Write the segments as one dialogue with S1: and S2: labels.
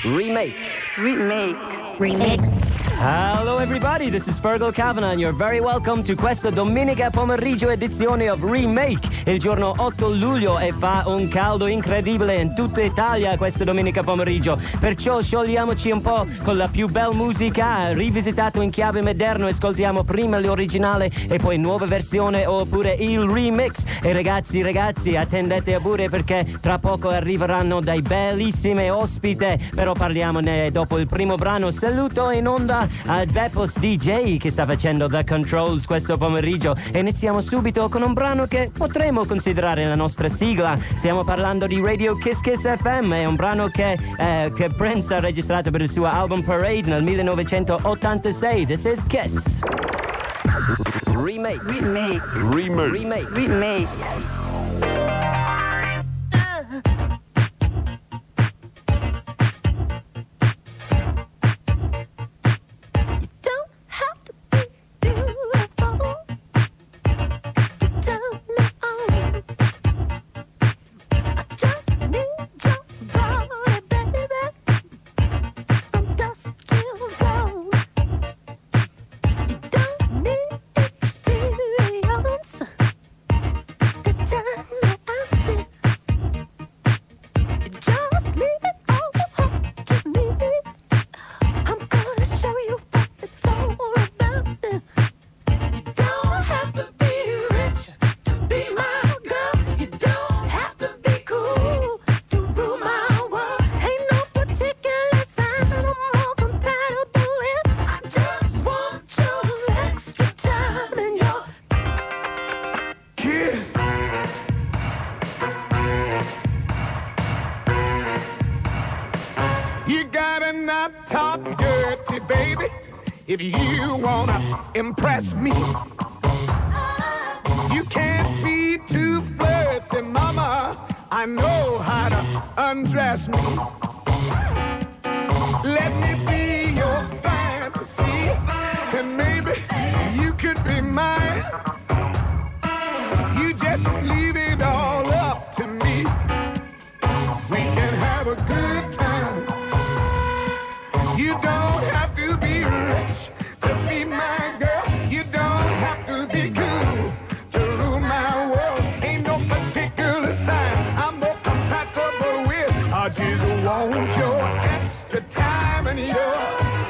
S1: Remake.
S2: Hello everybody, this is Fergal Kavanagh and you're very welcome to questa domenica pomeriggio edizione of Remake. Il giorno 8 luglio e fa un caldo incredibile in tutta Italia questa domenica pomeriggio. Perciò sciogliamoci un po' con la più bella musica, rivisitato in chiave moderno. Ascoltiamo prima l'originale e poi nuova versione oppure il remix. E ragazzi, attendete pure perché tra poco arriveranno dei bellissime ospite. Però parliamone dopo il primo brano. Saluto in onda al Vepos DJ che sta facendo The Controls questo pomeriggio e iniziamo subito con un brano che potremmo considerare la nostra sigla. Stiamo parlando di Radio Kiss Kiss FM, è un brano che Prince ha registrato per il suo album Parade nel 1986. This is Kiss. Remake.
S3: If you wanna impress me, you can't be too flirty, mama. I know how to undress me. Let me be your fantasy, and maybe you could be mine. You just leave it all up to me. We can have a good time. You don't have to be rich to be my girl. You don't have to be cool to rule my world. Ain't no particular sign I'm more compatible with. I just want your extra time and your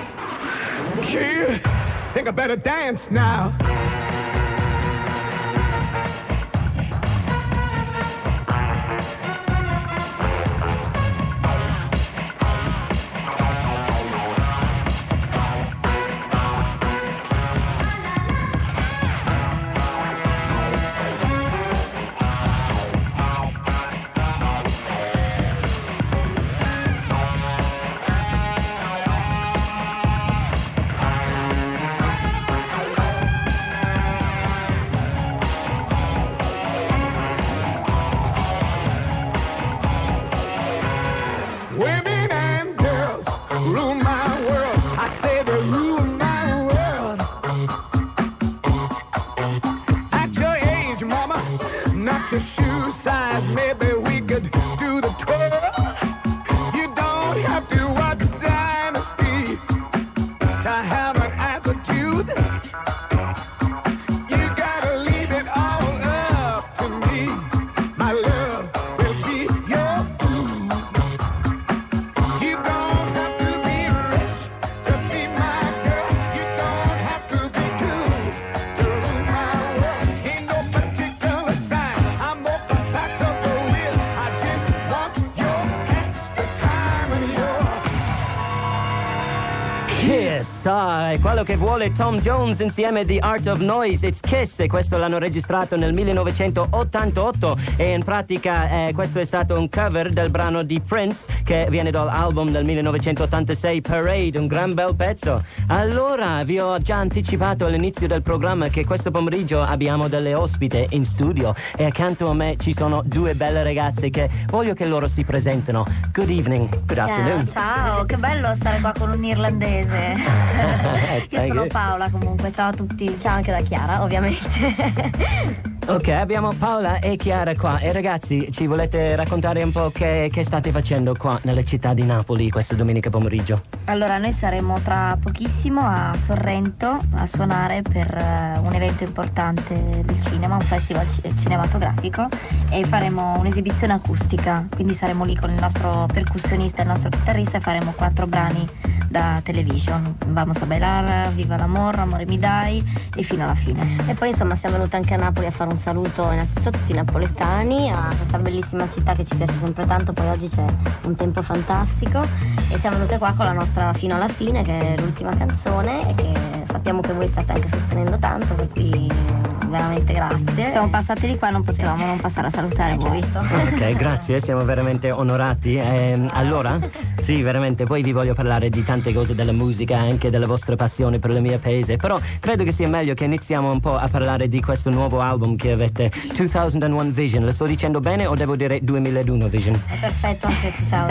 S3: kid. Think I better dance now. Your shoe size, maybe we could do the twirl. You don't have to watch Dynasty to have an attitude. You gotta leave it all up to me. My love will be your food. You don't have to be rich to be my girl. You don't have to be cool to rule my world. Ain't no particular sign I'm more compatible with. I just want your extra time and your
S2: Kiss, è quello che vuole Tom Jones insieme The Art of Noise. It's Kiss, e questo l'hanno registrato nel 1988 e in pratica questo è stato un cover del brano di Prince che viene dall'album del 1986 Parade, un gran bel pezzo. Allora, vi ho già anticipato all'inizio del programma che questo pomeriggio abbiamo delle ospite in studio e accanto a me ci sono due belle ragazze che voglio che loro si presentino. Good evening, good afternoon.
S1: Ciao, che bello stare qua con un irlandese.
S4: Io sono Paola comunque, ciao a tutti.
S1: Ciao anche da Chiara, ovviamente.
S2: Ok, abbiamo Paola e Chiara qua. E ragazzi, ci volete raccontare un po' che state facendo qua nella città di Napoli questa domenica pomeriggio?
S4: Allora, noi saremo tra pochissimo a Sorrento a suonare per un evento importante del cinema, un festival cinematografico, e faremo un'esibizione acustica, quindi saremo lì con il nostro percussionista e il nostro chitarrista e faremo 4 brani da television: Vamos a bailar, Viva l'amor, Amore mi dai e Fino alla fine.
S1: E poi insomma siamo venuti anche a Napoli a fare un saluto innanzitutto a tutti i napoletani, a questa bellissima città che ci piace sempre tanto. Poi oggi c'è un tempo fantastico e siamo venute qua con la nostra Fino alla fine, che è l'ultima canzone e che sappiamo che voi state anche sostenendo tanto, per cui veramente grazie.
S4: Siamo passati di qua, non potevamo non passare a salutare voi.
S2: Ok, grazie, siamo veramente onorati. Allora, sì, veramente, poi vi voglio parlare di tante cose della musica, anche della vostra passione per il mio paese, però credo che sia meglio che iniziamo un po' a parlare di questo nuovo album che avete, 2001 Vision. Lo sto dicendo bene o devo dire 2001 Vision?
S4: È perfetto anche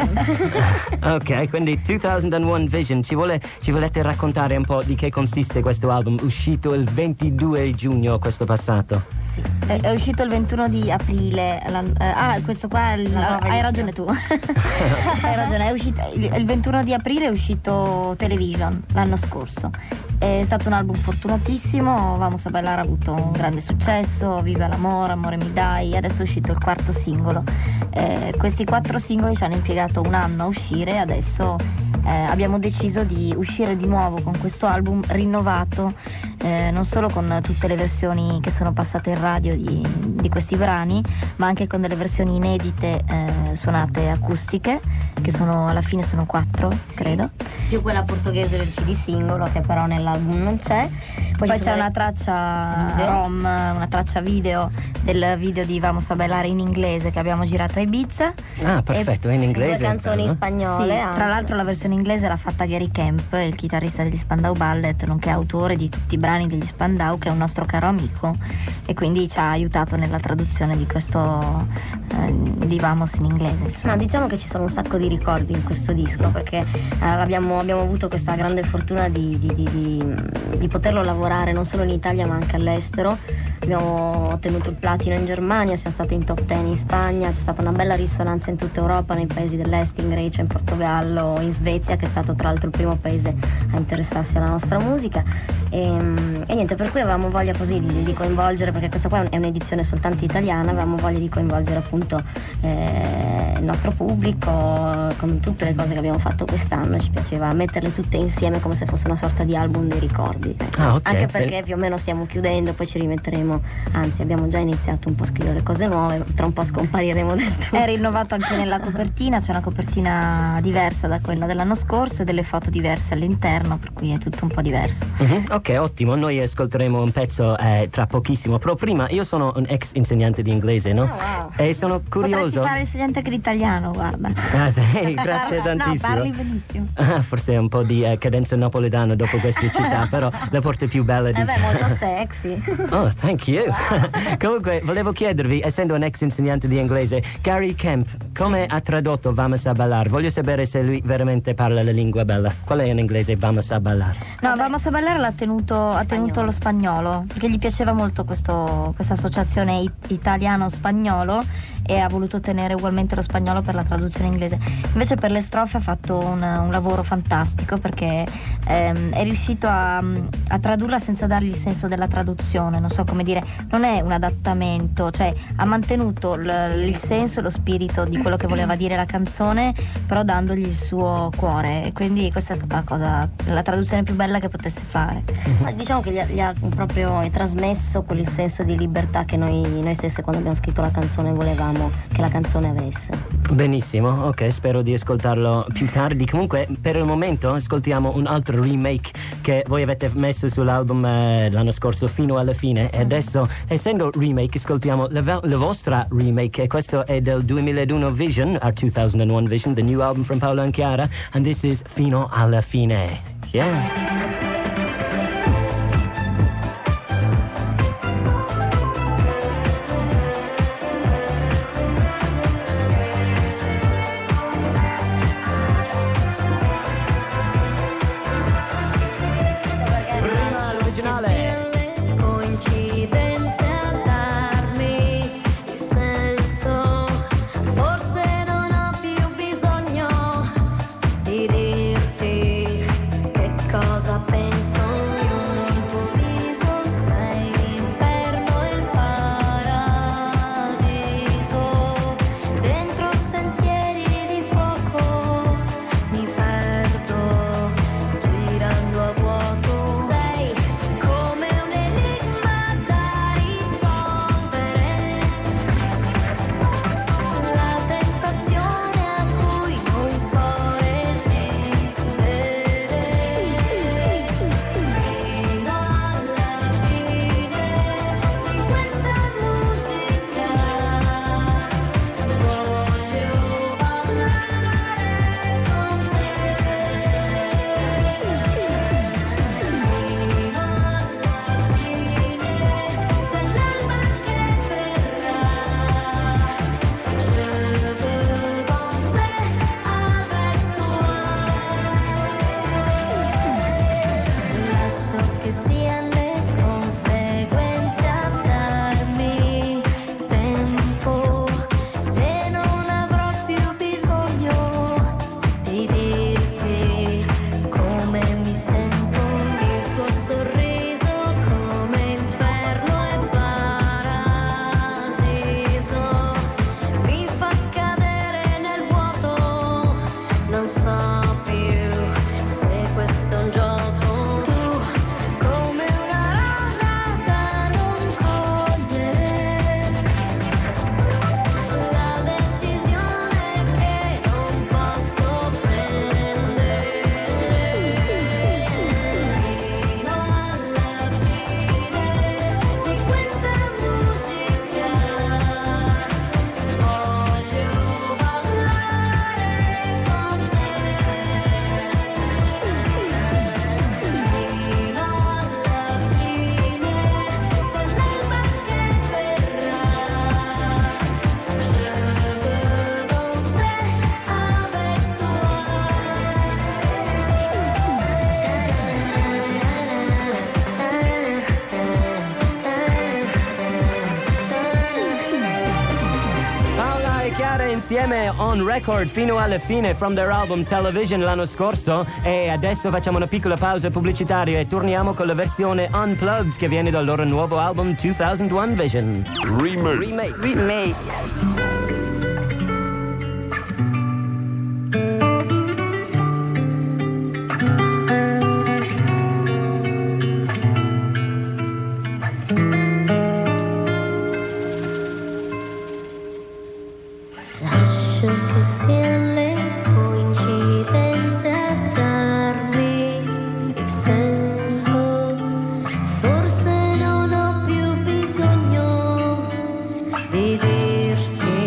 S4: 2000.
S2: Ok, quindi 2001 Vision, ci volete raccontare un po' di che consiste questo album, uscito il 22 giugno questo passato?
S4: Sì, è uscito il 21 di aprile. Questo qua hai ragione tu. Hai ragione, è uscito il 21 di aprile, è uscito Television l'anno scorso. È stato un album fortunatissimo. Vamos a bailar ha avuto un grande successo, Viva l'amore, Amore mi dai, adesso è uscito il 4º singolo. Questi 4 singoli ci hanno impiegato un anno a uscire. Adesso abbiamo deciso di uscire di nuovo con questo album rinnovato, non solo con tutte le versioni che sono passate in radio di questi brani, ma anche con delle versioni inedite suonate acustiche, che alla fine sono 4, credo,
S1: Più quella portoghese del CD singolo, che però nell'album non c'è.
S4: Poi c'è una traccia rom, una traccia video del video di Vamos a bailar in inglese che abbiamo girato a Ibiza.
S2: Ah, perfetto, è in inglese.
S1: 2 canzoni spagnole.
S4: Sì, tra l'altro la versione inglese l'ha fatta Gary Kemp, il chitarrista degli Spandau Ballet, nonché autore di tutti i brani degli Spandau, che è un nostro caro amico, e quindi ci ha aiutato nella traduzione di questo di Vamos in inglese, insomma.
S1: No, diciamo che ci sono un sacco di ricordi in questo disco, perché abbiamo avuto questa grande fortuna di poterlo lavorare non solo in Italia ma anche all'estero. Abbiamo ottenuto il platino in Germania, siamo stati in top 10 in Spagna, c'è stata una bella risonanza in tutta Europa, nei paesi dell'est, in Grecia, in Portogallo, in Svezia, che è stato tra l'altro il primo paese a interessarsi alla nostra musica, e niente, per cui avevamo voglia così di coinvolgere, perché questa qua è un'edizione soltanto italiana, avevamo voglia di coinvolgere appunto il nostro pubblico con tutte le cose che abbiamo fatto quest'anno. Ci piaceva metterle tutte insieme come se fosse una sorta di album dei ricordi, ecco.
S2: Ah, ok.
S1: Anche perché più o meno stiamo chiudendo, poi ci rimetteremo, anzi abbiamo già iniziato un po' a scrivere cose nuove, tra un po' scompariremo del tutto.
S4: È rinnovato anche nella copertina, c'è una copertina diversa da quella dell'anno scorso e delle foto diverse all'interno, per cui è tutto un po' diverso.
S2: Ok, ottimo, noi ascolteremo un pezzo tra pochissimo, però prima io sono un ex insegnante di inglese, no?
S4: Oh, wow.
S2: E sono curioso.
S4: Potresti fare insegnante anche l'italiano, guarda.
S2: Ah, sì, grazie tantissimo.
S4: No, parli benissimo.
S2: Forse un po' di cadenza napoletana dopo queste città, però la parte più bella di...
S1: Beh, molto sexy.
S2: Oh, thank you. Comunque, volevo chiedervi, essendo un ex insegnante di inglese, Gary Kemp, come ha tradotto Vamos a bailar? Voglio sapere se lui veramente parla la lingua bella. Qual è in inglese Vamos a bailar?
S4: No, Vamos a bailar ha tenuto lo spagnolo, perché gli piaceva molto questa associazione italiano-spagnolo, e ha voluto tenere ugualmente lo spagnolo per la traduzione inglese. Invece per le strofe ha fatto un lavoro fantastico, perché è riuscito a tradurla senza dargli il senso della traduzione, non so come dire, non è un adattamento, cioè ha mantenuto il senso e lo spirito di quello che voleva dire la canzone, però dandogli il suo cuore, e quindi questa è stata la traduzione più bella che potesse fare.
S1: Ma diciamo che gli ha proprio trasmesso quel senso di libertà che noi stesse, quando abbiamo scritto la canzone, volevamo che la canzone avesse.
S2: Benissimo, ok, spero di ascoltarlo più tardi. Comunque, per il momento ascoltiamo un altro remake che voi avete messo sull'album l'anno scorso, Fino alla fine, e adesso, essendo remake, ascoltiamo la vostra remake, e questo è del 2001 Vision, our 2001 Vision, the new album from Paolo and Chiara, and this is Fino alla fine. Yeah. insieme on record fino alla fine from their album Television l'anno scorso, e adesso facciamo una piccola pausa pubblicitaria e torniamo con la versione unplugged che viene dal loro nuovo album 2001 Vision. Remake.
S5: Forse non ho più bisogno di dirti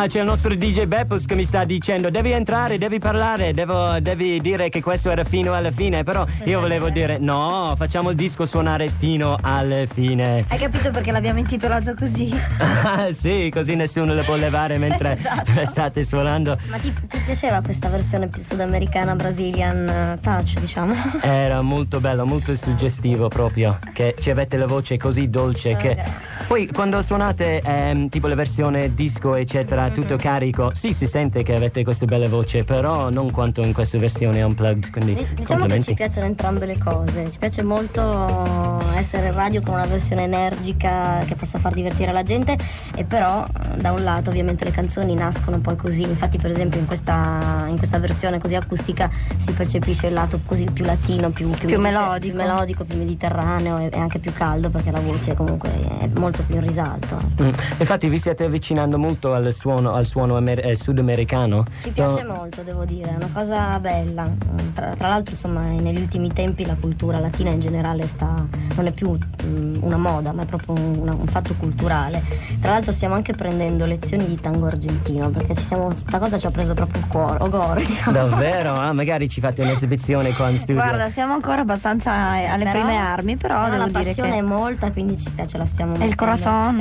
S2: c'è il nostro DJ Beppus che mi sta dicendo devi entrare, devi parlare, devi dire che questo era fino alla fine, però io volevo dire no, facciamo il disco suonare fino alla fine.
S4: Hai capito perché l'abbiamo intitolato così?
S2: Sì, così nessuno le può levare mentre state suonando.
S1: Ma ti piaceva questa versione più sudamericana, Brazilian touch, diciamo?
S2: Era molto bello, molto suggestivo proprio, che ci avete la voce così dolce che poi quando suonate tipo la versione disco eccetera, tutto carico, sì, si sente che avete questa bella voce, però non quanto in questa versione unplugged, quindi
S1: Diciamo che
S2: complimenti.
S1: ci piacciono entrambe le cose, ci piace molto essere in radio con una versione energica che possa far divertire la gente, e però da un lato ovviamente le canzoni nascono poi così, infatti per esempio in questa versione così acustica si percepisce il lato così più latino, più melodico, più mediterraneo e anche più caldo, perché la voce comunque è molto più in risalto.
S2: Infatti vi state avvicinando molto al suono sudamericano.
S1: Ci piace molto, devo dire, è una cosa bella. Tra l'altro, insomma, negli ultimi tempi la cultura latina in generale non è più una moda, ma è proprio un fatto culturale. Tra l'altro stiamo anche prendendo lezioni di tango argentino, perché sta cosa ci ha preso proprio il cuore. Diciamo.
S2: Davvero? Magari ci fate un'esibizione qua in studio.
S4: Guarda, siamo ancora abbastanza alle prime armi, però devo
S1: la
S4: dire
S1: passione
S4: che
S1: è molta, quindi ce la stiamo
S4: è il corazon.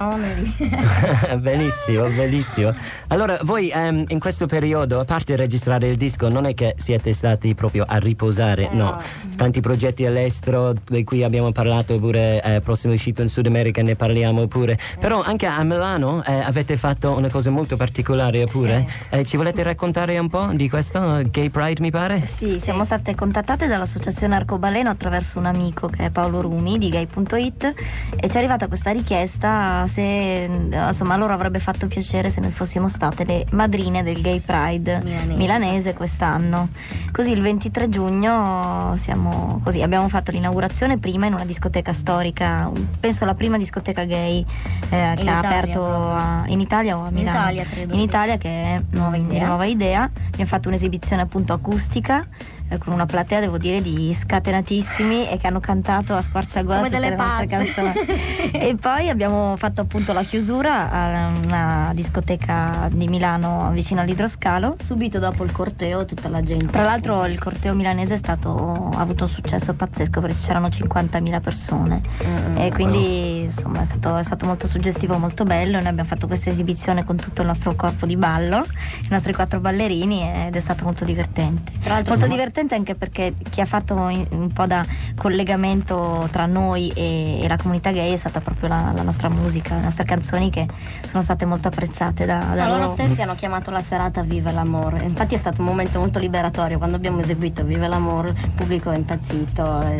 S2: Bellissimo, bellissimo. Allora, voi in questo periodo, a parte registrare il disco, non è che siete stati proprio a riposare, no. Tanti progetti all'estero di cui abbiamo parlato, pure prossimo uscito in Sud America ne parliamo pure. Però anche a Milano avete fatto una cosa molto particolare pure.
S1: Sì.
S2: Ci volete raccontare un po' di questo? Gay Pride mi pare?
S4: Sì, siamo state contattate dall'associazione Arcobaleno attraverso un amico che è Paolo Rumi di gay.it, e ci è arrivata questa richiesta se insomma a loro avrebbe fatto piacere se noi fossimo state le madrine del Gay Pride milanese quest'anno. Così il 23 giugno abbiamo fatto l'inaugurazione prima in una discoteca storica, penso la prima discoteca gay che ha aperto in Italia o a Milano?
S1: In Italia, credo.
S4: In Italia, che è Nuova Idea. Abbiamo fatto un'esibizione appunto acustica con una platea, devo dire, di scatenatissimi, e che hanno cantato a squarciagola
S1: come
S4: tutte
S1: delle
S4: le nostre canzoni. E poi abbiamo fatto appunto la chiusura a una discoteca di Milano vicino all'Idroscalo.
S1: Subito dopo il corteo tutta la gente.
S4: Tra l'altro il corteo milanese ha avuto un successo pazzesco, perché c'erano 50.000 persone e quindi insomma è stato molto suggestivo, molto bello. Noi abbiamo fatto questa esibizione con tutto il nostro corpo di ballo, i nostri 4 ballerini, ed è stato molto divertente.
S1: Tra l'altro
S4: molto divertente anche perché chi ha fatto un po' da collegamento tra noi e la comunità gay è stata proprio la nostra musica, le nostre canzoni, che sono state molto apprezzate da
S1: loro stessi. Hanno chiamato la serata Vive l'amore, infatti è stato un momento molto liberatorio quando abbiamo eseguito Vive l'amore, il pubblico è impazzito,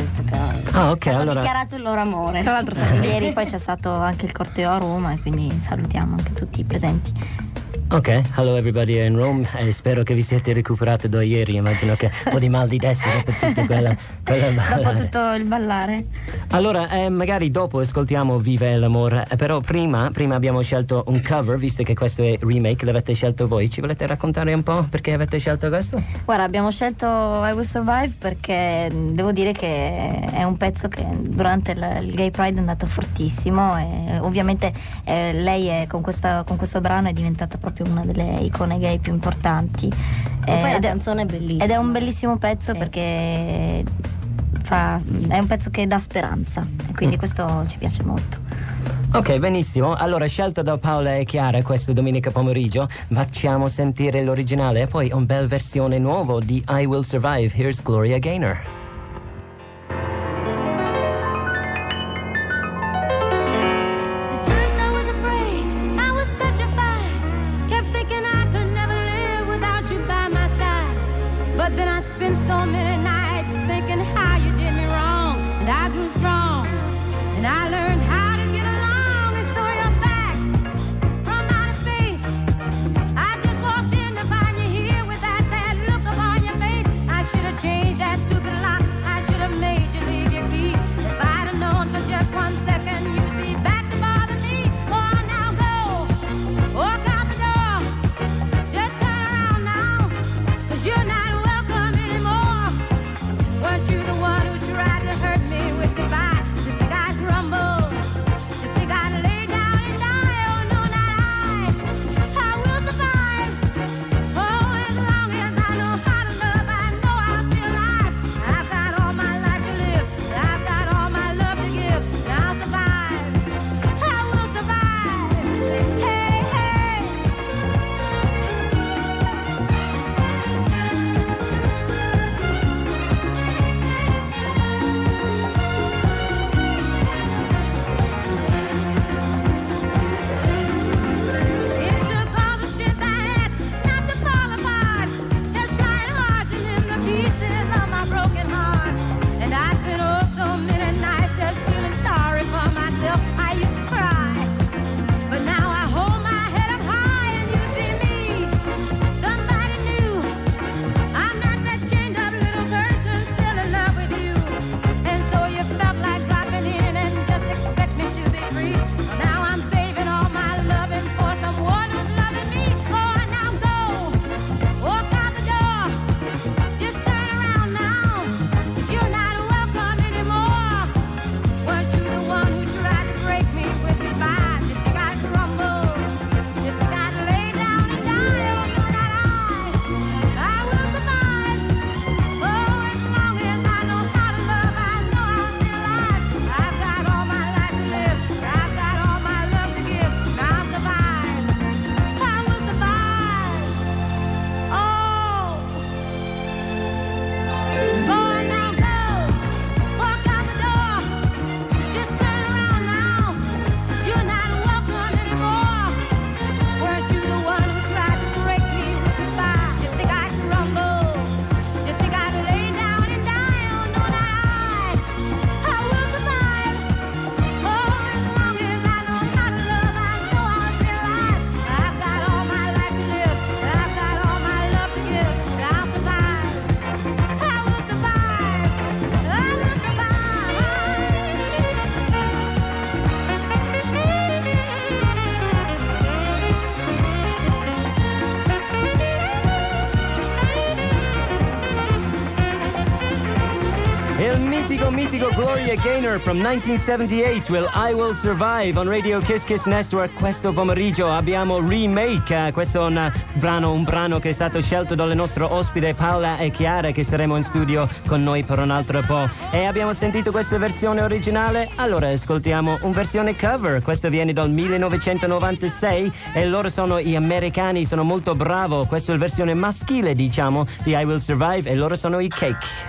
S1: hanno dichiarato il loro amore.
S4: Tra l'altro ieri poi c'è stato anche il corteo a Roma, e quindi salutiamo anche tutti i presenti.
S2: Ok, hello everybody in Rome, spero che vi siete recuperati da ieri, immagino che un po' di mal di testa dopo tutto
S4: dopo tutto il ballare.
S2: Allora, magari dopo ascoltiamo Vive l'amore, però prima abbiamo scelto un cover, visto che questo è remake, l'avete scelto voi, ci volete raccontare un po' perché avete scelto questo?
S4: Guarda, abbiamo scelto I Will Survive perché devo dire che è un pezzo che durante il Gay Pride è andato fortissimo, e ovviamente lei con questo brano è diventata proprio una delle icone gay più importanti.
S1: E poi la canzone è bellissima.
S4: Ed è un bellissimo pezzo, perché è un pezzo che dà speranza, e quindi questo ci piace molto.
S2: Ok, benissimo. Allora, scelta da Paola e Chiara questo domenica pomeriggio, facciamo sentire l'originale e poi un bel versione nuovo di I Will Survive. Here's Gloria Gaynor.
S5: But then I spent so many nights thinking how you did me wrong, and I grew strong, and I learned how to get along, and so you're back from outer space. I just walked in to find you here with that sad look upon your face. I should have changed that stupid lie.
S2: mitico Gloria Gaynor from 1978 will I Will Survive on Radio Kiss Kiss Network. Questo pomeriggio abbiamo Remake, questo è un brano che è stato scelto dalle nostre ospite Paola e Chiara, che saremo in studio con noi per un altro po', e abbiamo sentito questa versione originale, allora ascoltiamo una versione cover. Questo viene dal 1996 e loro sono gli americani, sono molto bravo. Questa è la versione maschile, diciamo, di I Will Survive, e loro sono i Cake.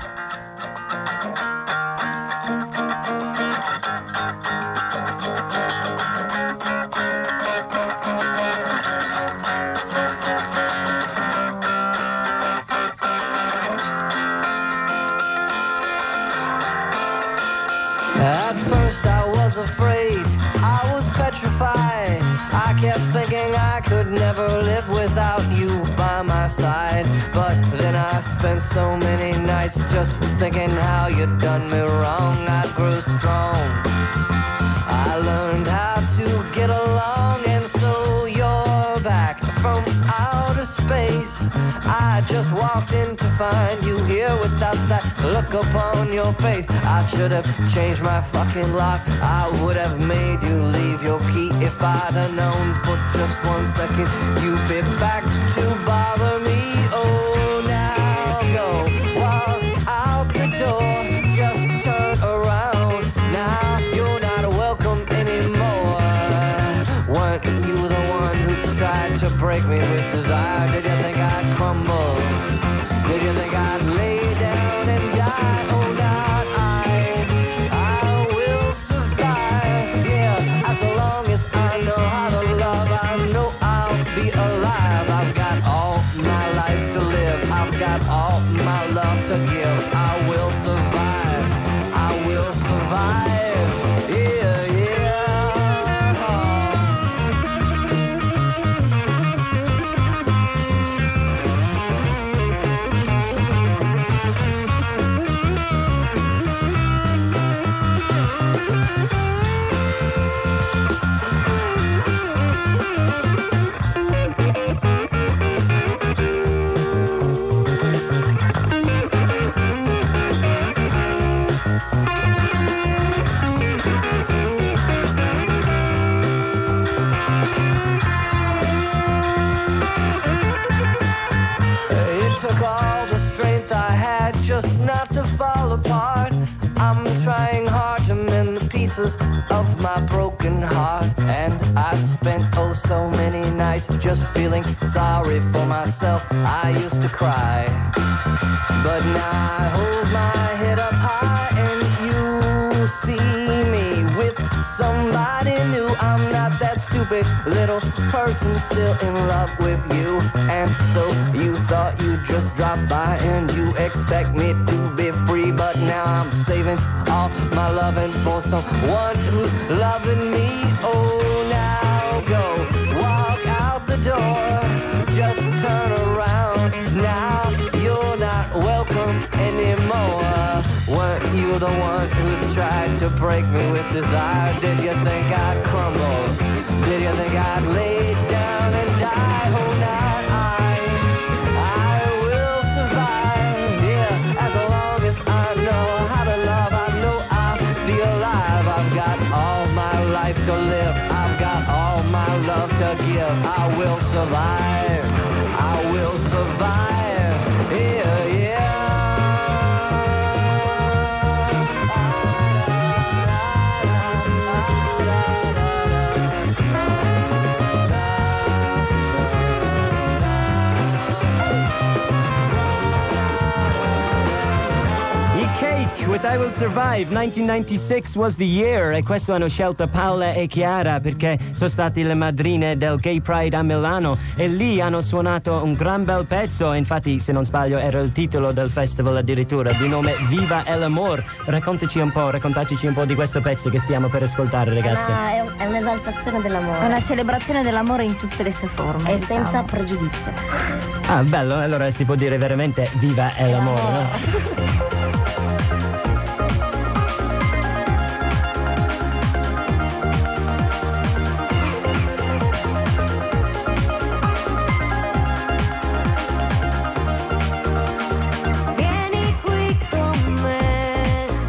S6: At first I was afraid, I was petrified. I kept thinking I could never live without you by my side. But then I spent so many nights just thinking how you'd done me wrong. I grew strong, I learned how to get along, and so you're back from outer space. I just walked in to find you here without that look upon your face. I should have changed my fucking lock, I would have made you leave your key. If I'd have known for just 1 second you'd be back to bother me. Oh, now go, walk out the door, just turn around. Now you're not welcome anymore. Weren't you the one who tried to break me with desire? Did you think I'd crumble? Did you think I'd lay down and die? Oh, not I will survive. Yeah, as long as I know how to love, I know I'll be alive. I've got all my life to live, I've got all my love to give. I will survive, I will survive. Yeah, yeah. Took all the strength I had just not to fall apart. I'm trying hard to mend the pieces of my broken heart, and I've spent oh so many nights just feeling sorry for myself. I used to cry, but now I hold my head up high and you see me with somebody new. I'm not that stupid little person still in love with you. And so you thought you'd just drop by and you expect me to be free, but now I'm saving all my loving for someone who's loving me. Oh, now go, walk out the door, just turn around. Now you're not welcome anymore. Weren't you the one who tried to break me with desire? Did you think I'd crumble? Did you think I'd lay down and die? Oh, not I will survive. Yeah, as long as I know how to love, I know I'll be alive. I've got all my life to live, I've got all my love to give. I will survive, I will survive. Yeah, yeah.
S2: With I Will Survive, 1996 was the year, e questo hanno scelto Paola e Chiara perché sono stati le madrine del Gay Pride a Milano e lì hanno suonato un gran bel pezzo. Infatti, se non sbaglio, era il titolo del festival addirittura, di nome Viva el Amor. Raccontaci un po' di questo pezzo che stiamo per ascoltare, ragazzi.
S1: È un'esaltazione dell'amore.
S4: È una celebrazione dell'amore in tutte le sue forme.
S1: E
S4: diciamo,
S1: senza pregiudizio.
S2: Ah, bello, allora si può dire veramente Viva el Amor, no?
S5: Vieni qui con me.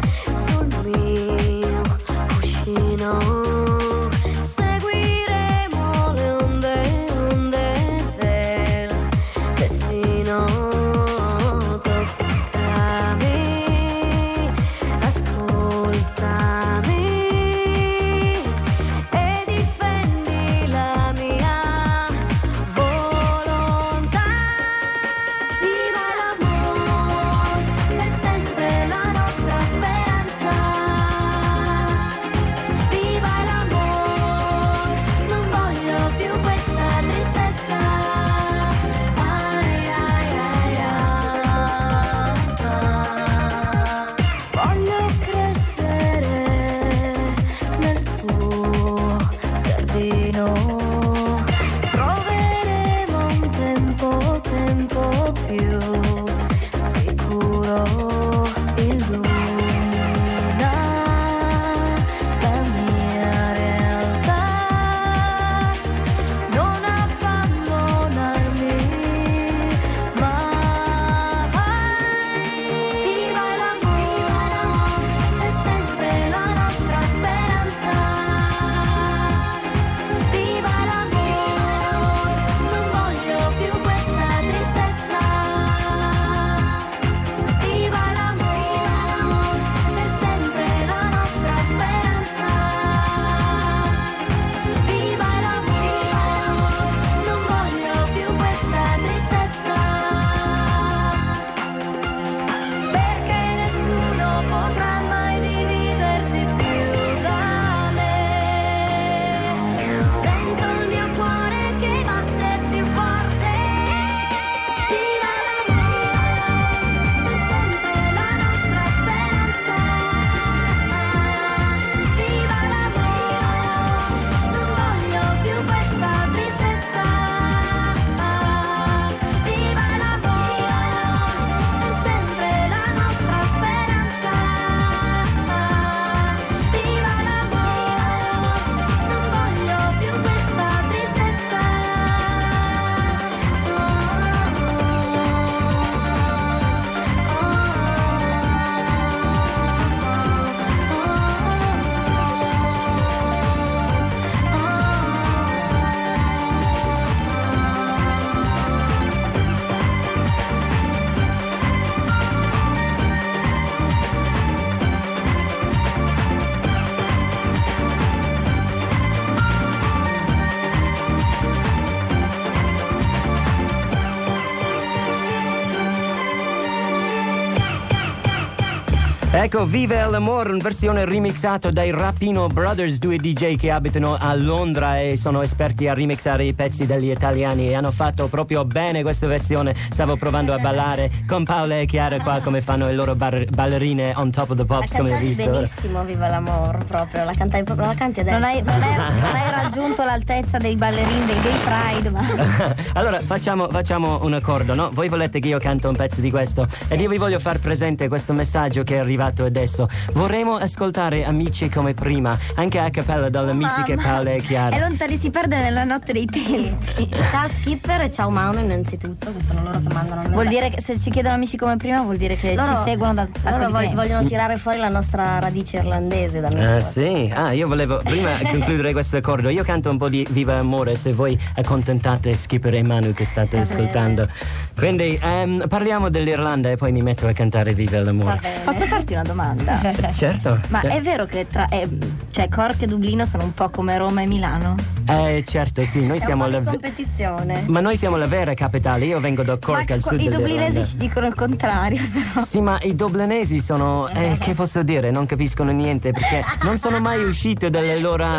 S2: Ecco, Vive l'amore, una versione remixata dai Rapino Brothers, due DJ che abitano a Londra e sono esperti a remixare i pezzi degli italiani e hanno fatto proprio bene questa versione. Stavo provando a ballare con Paola e Chiara qua come fanno le loro ballerine on top of the pops, come hai visto.
S1: Benissimo, Viva l'amore, proprio la canti adesso.
S4: Non hai raggiunto l'altezza dei ballerini dei Pride, ma
S2: allora facciamo un accordo, no? Voi volete che io canto un pezzo di questo ed io vi voglio far presente questo messaggio che è arrivato adesso. Vorremmo ascoltare Amici come prima, anche a cappella dalle mitiche Paola e Chiara.
S4: E lontani si perde nella notte dei tempi.
S1: Ciao Skipper e ciao Mauno innanzitutto, che sono loro che mandano il messaggio.
S4: Vuol dire che se ci chiedono Amici come prima vuol dire che
S1: loro,
S4: ci seguono da un sacco di tempo.
S1: Vogliono tirare fuori la nostra radice irlandese da noi.
S2: Sì, io volevo prima concludere questo accordo. Io canto un po' di Viva Amore se voi accontentate Skipper e Manu che state ascoltando. Quindi parliamo dell'Irlanda e poi mi metto a cantare Viva l'amore.
S4: Posso farti una domanda?
S2: Certo.
S4: Ma è vero che cioè Cork e Dublino sono un po' come Roma e Milano?
S2: Certo, sì, noi siamo la
S1: competizione.
S2: Ma noi siamo la vera capitale. Io vengo da Cork al sud dell'Irlanda.
S4: I dublinesi ci dicono il contrario, però.
S2: Sì, ma i dublinesi sono che posso dire, non capiscono niente perché non sono mai usciti dalle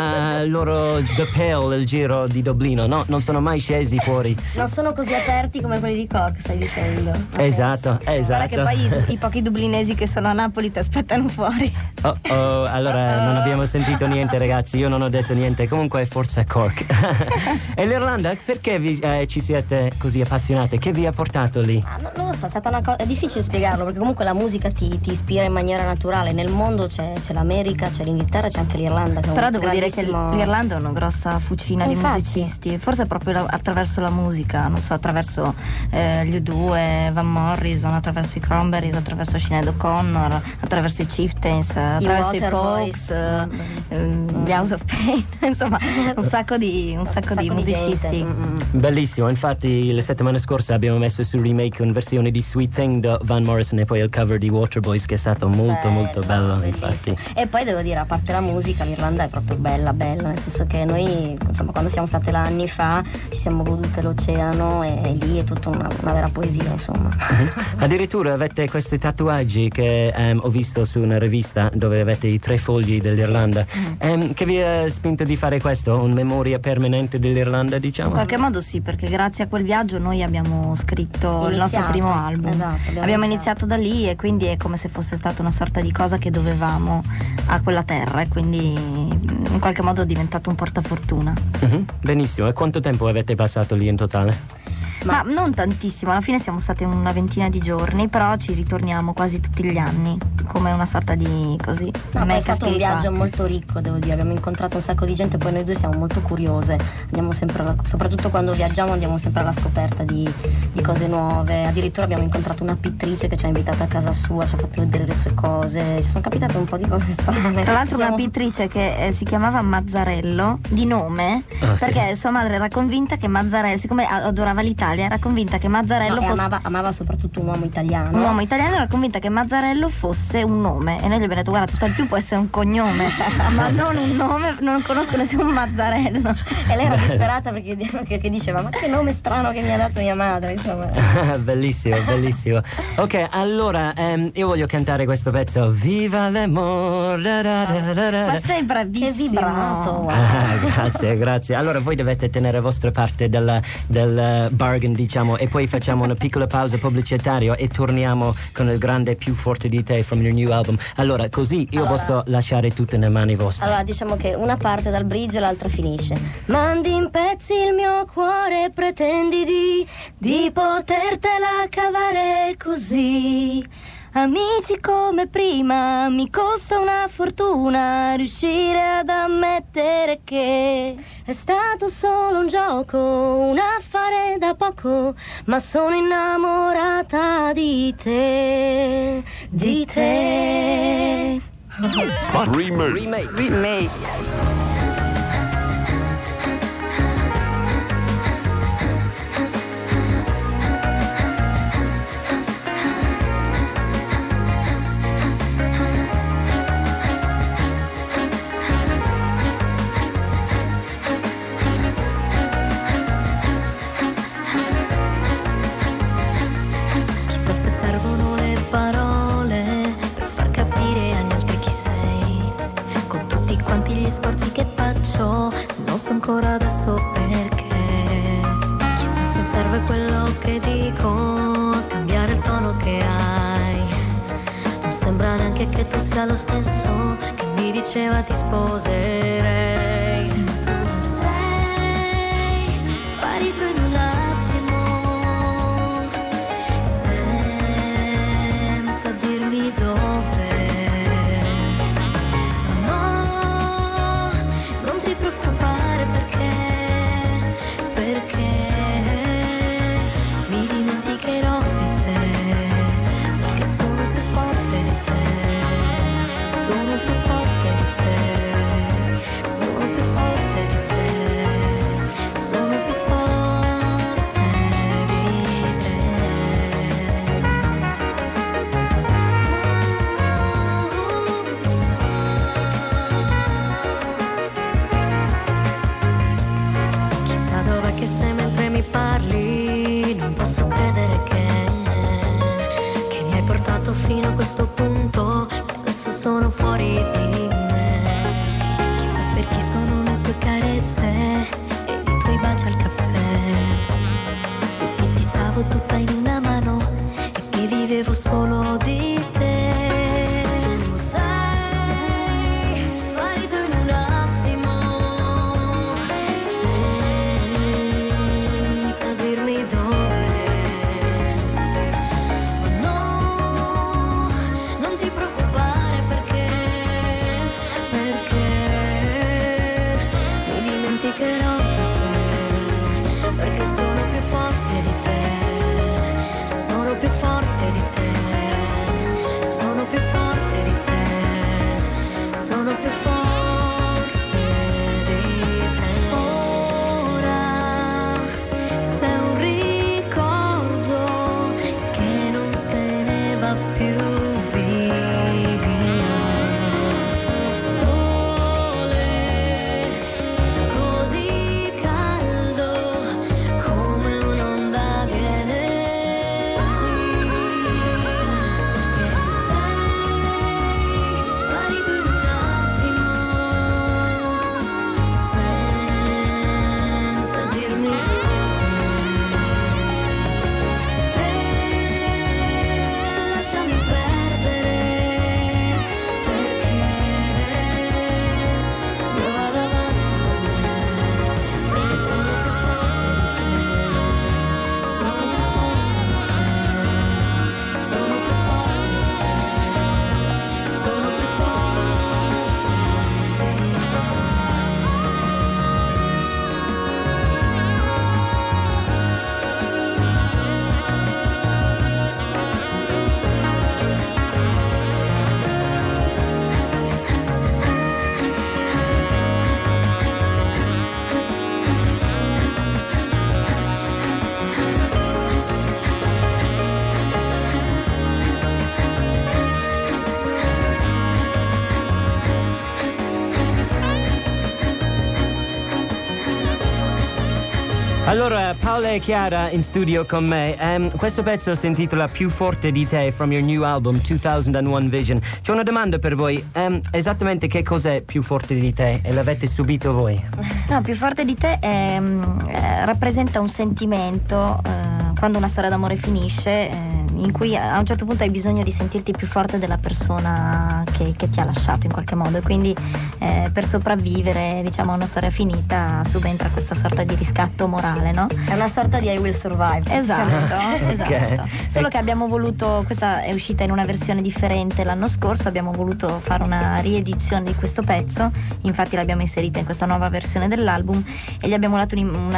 S2: loro The Pale, il giro di Dublino, no? Non sono mai scesi fuori.
S1: Non sono così aperti come quelli di Cork, stai dicendo.
S2: Esatto.
S4: Guarda che poi i pochi dublinesi che sono a Napoli ti aspettano fuori.
S2: Allora non abbiamo sentito niente, ragazzi, io non ho detto niente, comunque forza Cork. E l'Irlanda, perché ci siete così appassionate? Che vi ha portato lì?
S1: Non lo so, è stata una cosa, è difficile spiegarlo perché comunque la musica ti ispira in maniera naturale. Nel mondo c'è l'America, c'è l'Inghilterra, c'è anche l'Irlanda.
S4: Però devo dire che l'Irlanda è una grossa fucina di musicisti, forse proprio attraverso la musica, non so, attraverso gli U2, Van Morrison, attraverso i Cranberries, attraverso Sinead O'Connor, attraverso i Chieftains, attraverso i Pogues, gli House of Pain, insomma un sacco di musicisti.
S2: Bellissimo, infatti la settimana scorsa abbiamo messo su Remake una versione di Sweet Thing da Van Morrison e poi il cover di Waterboys che è stato molto bello, infatti.
S1: E poi devo dire, a parte la musica, l'Irlanda è proprio bella, nel senso che noi, insomma, quando siamo state là anni fa ci siamo godute l'oceano e lì è tutta una vera poesia, insomma.
S2: Addirittura avete questi tatuaggi che ho visto su una rivista dove avete i 3 fogli dell'Irlanda. Che vi ha spinto di fare questo? Un memoria permanente dell'Irlanda, diciamo?
S4: In qualche modo sì, perché grazie a quel viaggio noi abbiamo scritto il nostro primo album.
S1: Esatto,
S4: abbiamo iniziato da lì e quindi è come se fosse stata una sorta di cosa che dovevamo a quella terra e quindi in qualche modo è diventato un portafortuna.
S2: Benissimo, e quanto tempo avete passato lì in totale?
S4: Ma non tantissimo, alla fine siamo state una ventina di giorni, però ci ritorniamo quasi tutti gli anni, come una sorta di così.
S1: È stato un viaggio molto ricco, devo dire, abbiamo incontrato un sacco di gente, poi noi due siamo molto curiose, andiamo sempre soprattutto quando viaggiamo andiamo sempre alla scoperta di cose nuove, addirittura abbiamo incontrato una pittrice che ci ha invitato a casa sua, ci ha fatto vedere le sue cose, ci sono capitate un po' di cose strane.
S4: Tra l'altro una pittrice che si chiamava Mazzarello, di nome, perché sua madre era convinta che Mazzarello, siccome adorava l'Italia, era convinta che Mazzarello fosse...
S1: amava soprattutto un uomo italiano.
S4: Un uomo italiano, era convinta che Mazzarello fosse un nome e noi gli abbiamo detto guarda, tutt'al più può essere un cognome ma non un nome, non conosco nessun Mazzarello.
S1: E lei era disperata perché diceva ma che nome strano che mi ha dato mia madre, insomma.
S2: Bellissimo. Ok, allora io voglio cantare questo pezzo. Viva l'amore.
S4: Ma sei bravissimo.
S1: Che vibrato.
S2: Grazie. Allora voi dovete tenere la vostra parte del bargain, diciamo, e poi facciamo una piccola pausa pubblicitaria e torniamo con il grande Più forte di te from your new album. Allora così io posso lasciare tutte nelle mani vostre.
S1: Allora diciamo che una parte dal bridge e l'altra finisce. Mandi in pezzi il mio cuore, pretendi di potertela cavare così. Amici come prima, mi costa una fortuna riuscire ad ammettere che è stato solo un gioco, un affare da poco, ma sono innamorata di te, di te.
S2: Remake.
S5: Chissà se servono le parole per far capire
S7: sposerei. Sei sparito in un attimo, senza dirmi dove. No, non ti preoccupare perché mi dimenticherò di te, perché sono più forte di te, sono più forte di te, sono più forte di te, sono più forte di te. Chissà dov'è che sei mentre mi parli, non posso credere che mi hai portato fino a questo punto, adesso sono fuori di me. Chissà per chi sono le tue carezze e i tuoi baci al caffè, e che ti stavo tutta in una mano e che vivevo solo di te. Tu sei sparito in un attimo, senza dirmi dove. No, non ti preoccupare perché mi dimenticherò di te, perché sono più forte di te, sono più forte di te, sono più forte di te, sono più forte di te. Ora sei un ricordo che non se ne va più via. Sole così caldo come un'onda di energia. Sei sparito in un attimo, senza dirmi lasciami perdere, perché io vado avanti con me, perché sono più forte di te, sono più forte di te, sono più forte di te, sono più forte di
S2: Allora, Paola e Chiara in studio con me. Questo pezzo si intitola Più forte di te, from your new album 2001 Vision. C'è una domanda per voi. Esattamente che cos'è Più forte di te? E l'avete subito voi?
S4: No, Più forte di te rappresenta un sentimento quando una storia d'amore finisce, in cui a un certo punto hai bisogno di sentirti più forte della persona che ti ha lasciato in qualche modo, e quindi per sopravvivere, diciamo, a una storia finita subentra questa sorta di riscatto morale, no?
S1: È una sorta di I Will Survive.
S4: Esatto,
S2: Okay.
S4: esatto. Solo che abbiamo voluto, questa è uscita in una versione differente l'anno scorso, abbiamo voluto fare una riedizione di questo pezzo, infatti l'abbiamo inserita in questa nuova versione dell'album e gli abbiamo dato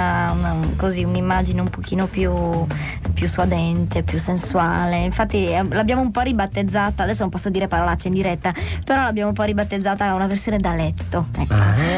S4: un'immagine un pochino più suadente, più sensuale. Infatti l'abbiamo un po' ribattezzata, adesso non posso dire parolacce in diretta, però l'abbiamo un po' ribattezzata una versione da letto, ecco.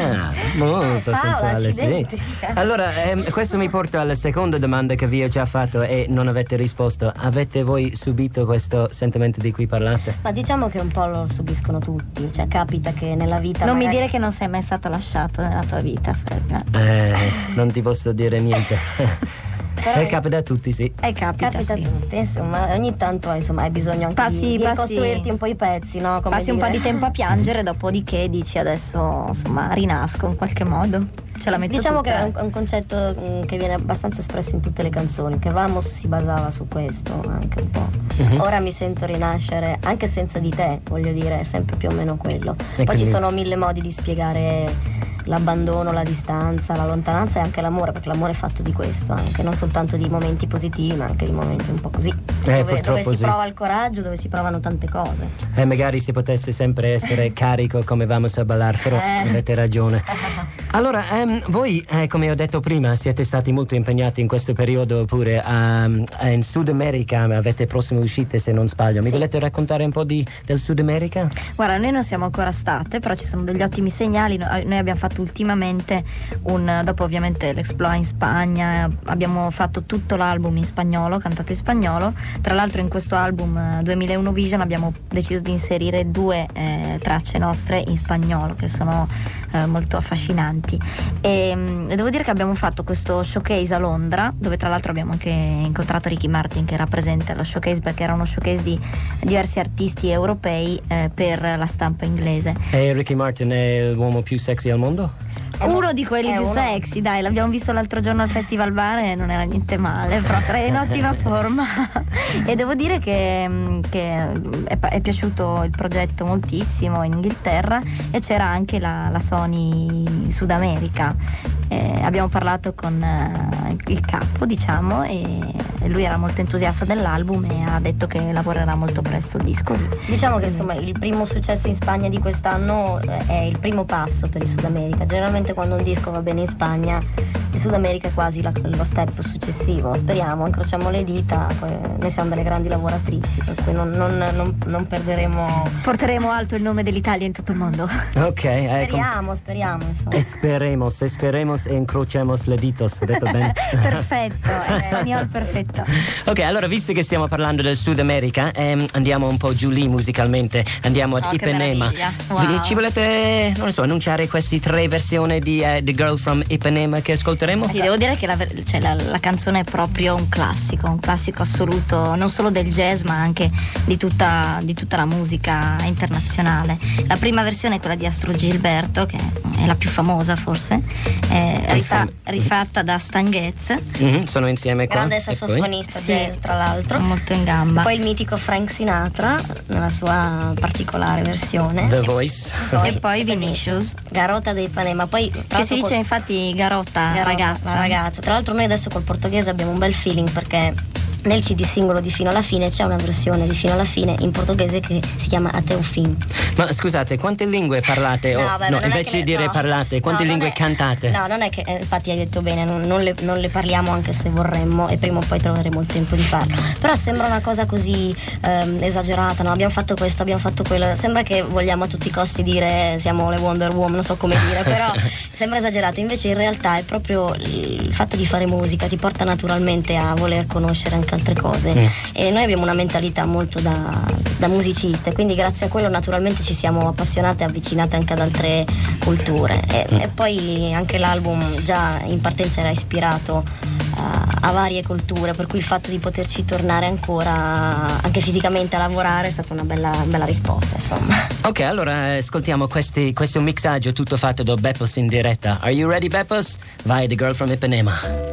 S2: Molto sensuale, sì.
S1: accidenti.
S2: Allora, questo mi porta alla seconda domanda che vi ho già fatto e non avete risposto. Avete voi subito questo sentimento di cui parlate?
S1: Ma diciamo che un po' lo subiscono tutti, cioè capita che nella vita
S4: Non mi
S1: magari-
S4: dire che non sei mai stato lasciato nella tua vita, Fred.
S2: Non ti posso dire niente.
S1: Però-
S2: Capita a tutti, sì.
S4: Capita
S1: Capita
S4: sì.
S1: a tutti, insomma, ogni tanto insomma, hai bisogno anche di ricostruirti un po' i pezzi, no? Come
S4: Passi un
S1: dire.
S4: po' di tempo a piangere, dopodiché dici adesso insomma rinasco in qualche modo. ce la metto
S1: Diciamo
S4: tutta.
S1: che è un concetto che viene abbastanza espresso in tutte le canzoni, che Vamos si basava su questo anche un po'. Ora mi sento rinascere anche senza di te, voglio dire, è sempre più o meno quello. Poi
S2: quindi-
S1: ci sono mille modi di spiegare l'abbandono, la distanza, la lontananza e anche l'amore, perché l'amore è fatto di questo, anche non soltanto di momenti positivi, ma anche di momenti un po' così, dove
S2: purtroppo
S1: si
S2: sì.
S1: prova il coraggio, dove si provano tante cose.
S2: Magari si potesse sempre essere carico come Vamos a ballar, però avete ragione. Allora, voi, come ho detto prima, siete stati molto impegnati in questo periodo pure in Sud America, avete prossime uscite se non sbaglio. Mi volete raccontare un po' del Sud America?
S4: Guarda, noi non siamo ancora state, però ci sono degli ottimi segnali. Noi abbiamo fatto ultimamente dopo ovviamente l'Exploa in Spagna, abbiamo fatto tutto l'album in spagnolo, cantato in spagnolo. Tra l'altro in questo album 2001 Vision abbiamo deciso di inserire 2 tracce nostre in spagnolo che sono molto affascinanti e devo dire che abbiamo fatto questo showcase a Londra, dove tra l'altro abbiamo anche incontrato Ricky Martin, che era presente allo showcase, perché era uno showcase di diversi artisti europei per la stampa inglese.
S2: E Ricky Martin è l'uomo più sexy al mondo?
S4: Uno di quelli
S1: è
S4: più
S1: uno.
S4: sexy, dai, l'abbiamo visto l'altro giorno al Festival Bar e non era niente male, proprio era in ottima forma. E devo dire che è piaciuto il progetto moltissimo in Inghilterra, e c'era anche la Sony Sud America. Abbiamo parlato con il capo, diciamo, e lui era molto entusiasta dell'album e ha detto che lavorerà molto presto il disco.
S1: Diciamo che insomma il primo successo in Spagna di quest'anno è il primo passo per il Sud America. Generalmente quando un disco va bene in Spagna, il Sud America è quasi lo step successivo. Speriamo, incrociamo le dita, poi noi siamo delle grandi lavoratrici, per cui non perderemo.
S4: Porteremo alto il nome dell'Italia in tutto il mondo.
S2: Ok, ecco.
S1: Speriamo insomma.
S2: Esperemos e incrociamos le ditos, detto bene?
S4: Perfetto, è spagnolo perfetto.
S2: Ok, allora visto che stiamo parlando del Sud America, andiamo un po' giù lì musicalmente, andiamo ad
S4: Oh, che
S2: Ipanema.
S4: meraviglia. Wow.
S2: Ci volete, non lo so, annunciare queste 3 versioni di The Girl from Ipanema che ascolteremo?
S4: Sì, devo dire che la canzone è proprio un classico assoluto, non solo del jazz ma anche di tutta la musica internazionale. La prima versione è quella di Astro Gilberto, che è la più famosa forse, rifatta da Stan Getz,
S2: Sono insieme qua.
S1: Grande
S2: E poi?
S1: sassofonista
S4: Sì,
S1: jazz, tra l'altro.
S4: molto in gamba.
S1: Poi il mitico Frank Sinatra nella sua particolare versione.
S2: The Voice.
S4: E poi Vinicius,
S1: Garota dei Ipanema. Poi
S4: che si dice infatti Garotta, ragazza.
S1: la ragazza. Tra l'altro noi adesso col portoghese abbiamo un bel feeling, perché nel CD singolo di Fino alla Fine c'è una versione di Fino alla Fine in portoghese che si chiama Até o Fim.
S2: Ma scusate, quante lingue parlate? Invece di dire parlate, quante lingue cantate?
S1: No, non è che, infatti hai detto bene, non le parliamo, anche se vorremmo, e prima o poi troveremo il tempo di farlo. Però sembra una cosa così esagerata, no? Abbiamo fatto questo, abbiamo fatto quello, sembra che vogliamo a tutti i costi dire siamo le Wonder Woman, non so come dire, però sembra esagerato. Invece in realtà è proprio il fatto di fare musica ti porta naturalmente a voler conoscere anche altre cose, e noi abbiamo una mentalità molto da musiciste, quindi grazie a quello naturalmente ci siamo appassionate e avvicinate anche ad altre culture, e poi anche l'album già in partenza era ispirato a varie culture, per cui il fatto di poterci tornare ancora anche fisicamente a lavorare è stata una bella risposta, insomma.
S2: Ok, allora ascoltiamo questo mixaggio tutto fatto da Beppos in diretta. Are you ready, Beppos? Vai, The Girl from Ipanema.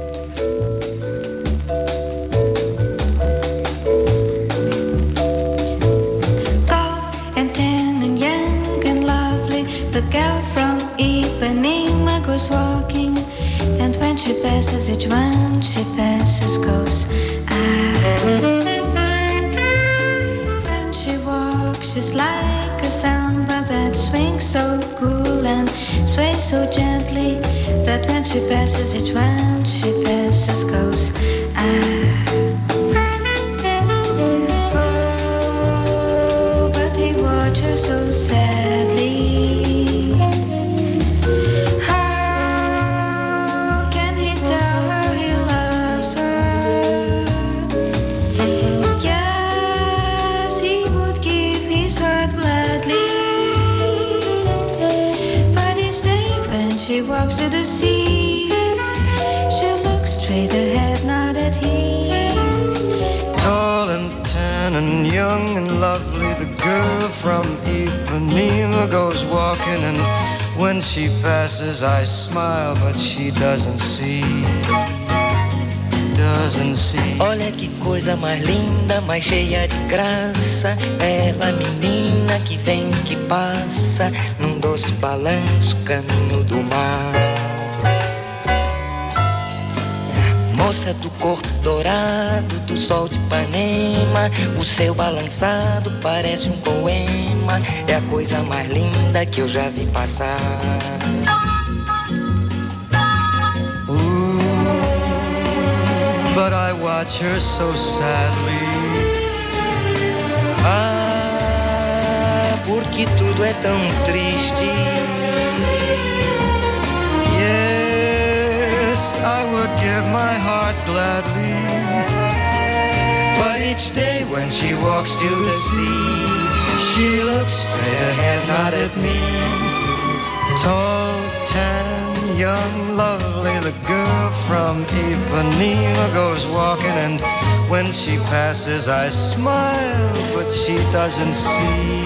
S8: The girl from Ipanema goes walking, and when she passes, each one she passes goes. When she walks, she's like a samba that swings so cool and sways so gently that when she passes, each one she passes goes. Oh, but he watches so sadly. She walks to the sea, she looks straight ahead, not at him.
S6: Tall and tan and young and lovely, the girl from Ipanema goes walking, and
S9: When she passes I smile but she doesn't see.
S10: Olha que coisa mais linda, mais cheia de graça. Ela menina que vem, que passa num doce balanço, caminho do mar. Moça do corpo dourado, do sol de Ipanema, o seu balançado parece um poema. É a coisa mais linda que eu já vi passar.
S9: But I watch her so sadly.
S10: Ah, porque tudo é tão triste.
S9: Yes, I would give my heart gladly. But each day when she walks to the sea, she looks straight ahead, not at me. Tall, tan, young, lovely, the girl from Ipanema goes walking, and when she passes I smile, but she doesn't see.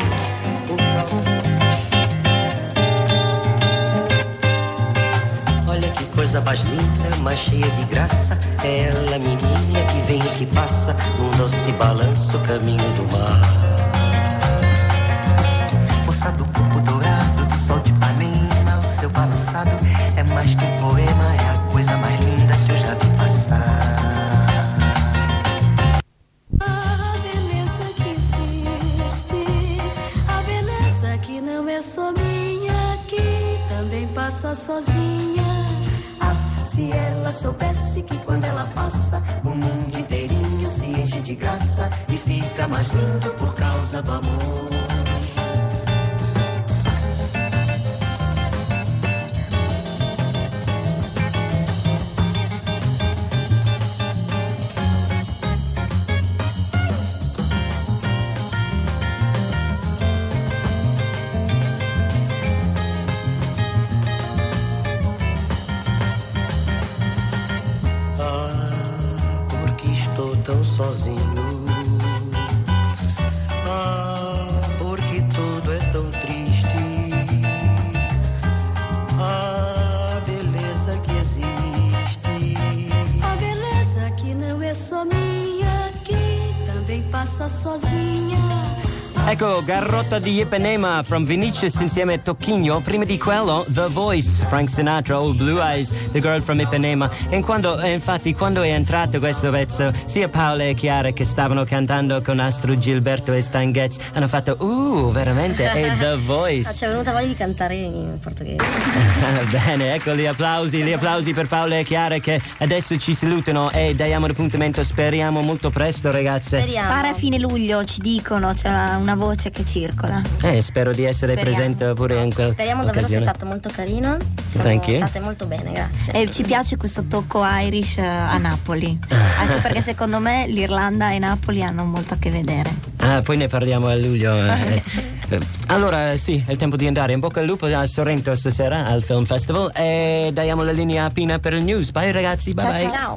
S10: Olha que coisa mais linda, mais cheia de graça. É ela, menina que vem e que passa num doce balanço, caminho do mar. Moça do corpo dourado, do sol de Ipanema, o seu balançado é mais que um poema, é a coisa mais linda que eu já vi passar.
S7: A beleza que existe, a beleza que não é só minha, que também passa sozinha.
S10: Ah, se ela soubesse que quando ela passa, o mundo inteirinho se enche de graça e fica mais lindo por causa do amor. Sozinho. Ah, porque tudo é tão triste. A beleza que existe,
S7: a beleza que não é só minha, que também passa sozinha.
S2: Ecco, Garota di Ipanema from Vinicius insieme a Tocchigno. Prima di quello, The Voice, Frank Sinatra, Old Blue Eyes, The Girl from Ipanema. Infatti, quando è entrato questo pezzo, sia Paola e Chiara che stavano cantando con Astro Gilberto e Stan Getz hanno fatto, veramente, è The Voice.
S1: Ci è venuta voglia di cantare in portoghese.
S2: Bene, ecco gli applausi per Paola e Chiara che adesso ci salutano e diamo l'appuntamento, speriamo molto presto, ragazze.
S4: Speriamo. Pare a fine luglio, ci dicono, c'è una voce che circola.
S2: Spero di essere presente pure in quella
S1: Speriamo davvero, sia stato molto carino. Siamo state molto bene, grazie.
S4: E ci piace questo tocco Irish a Napoli. Anche perché secondo me l'Irlanda e Napoli hanno molto a che vedere.
S2: Poi ne parliamo a luglio. Allora sì, è il tempo di andare. In bocca al lupo a Sorrento stasera al Film Festival e diamo la linea a Pina per il news. Bye ragazzi, bye bye.
S1: Ciao.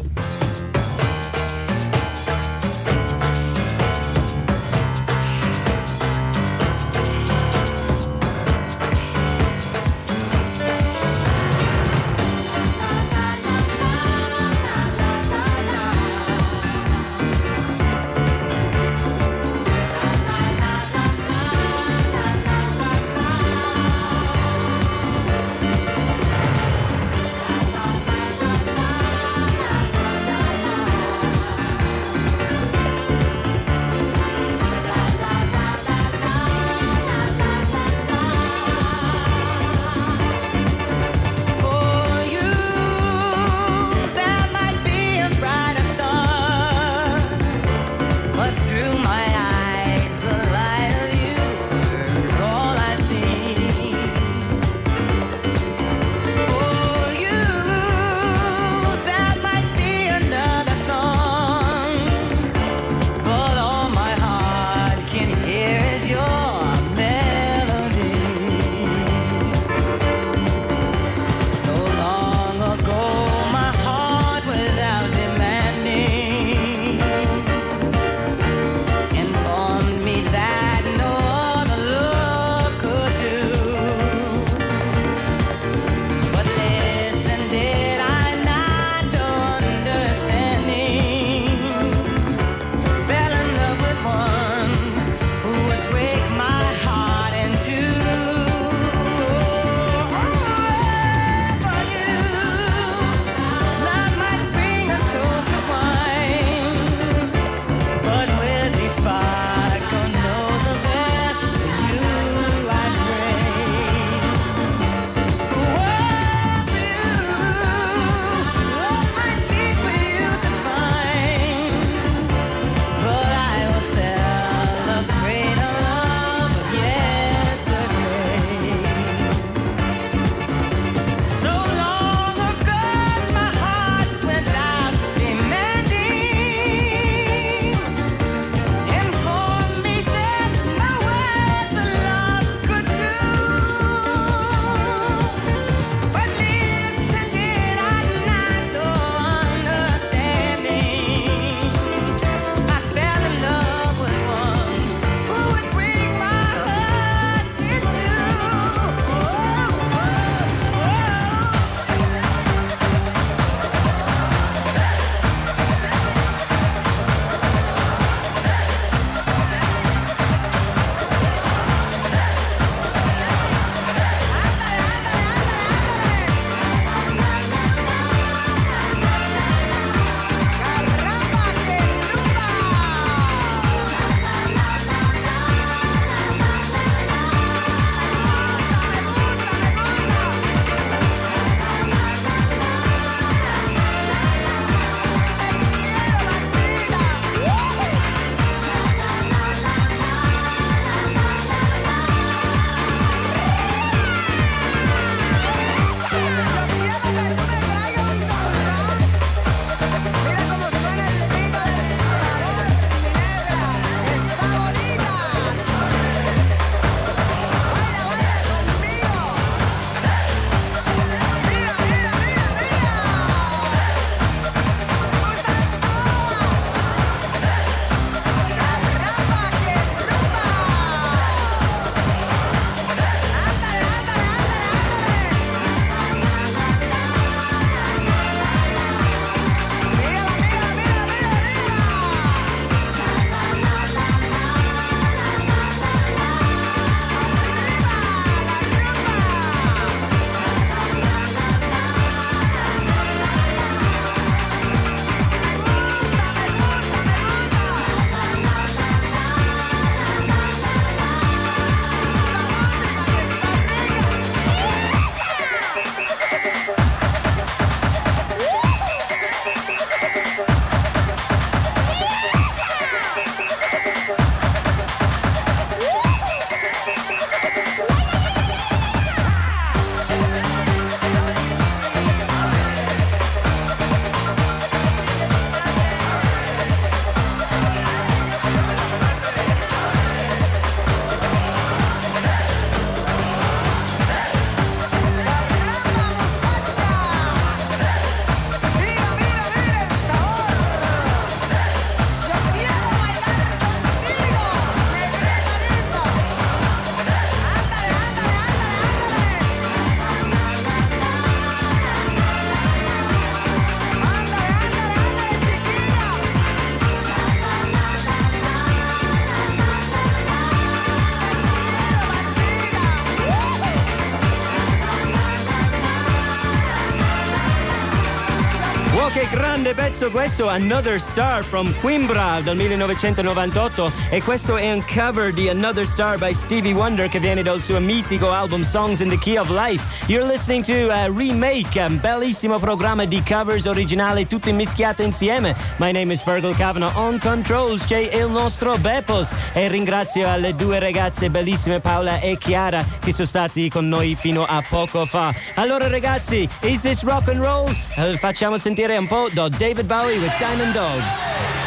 S2: grande pezzo questo, Another Star from Coimbra del 1998, e questo è un cover di Another Star by Stevie Wonder che viene dal suo mitico album Songs in the Key of Life. You're listening to Remake, un bellissimo programma di covers originali tutte mischiate insieme. My name is Fergal Kavanagh, on controls c'è il nostro Bepos, e ringrazio alle due ragazze bellissime Paola e Chiara che sono stati con noi fino a poco fa. Allora ragazzi, is this rock and roll? Facciamo sentire un po' da David Bowie with Diamond Dogs.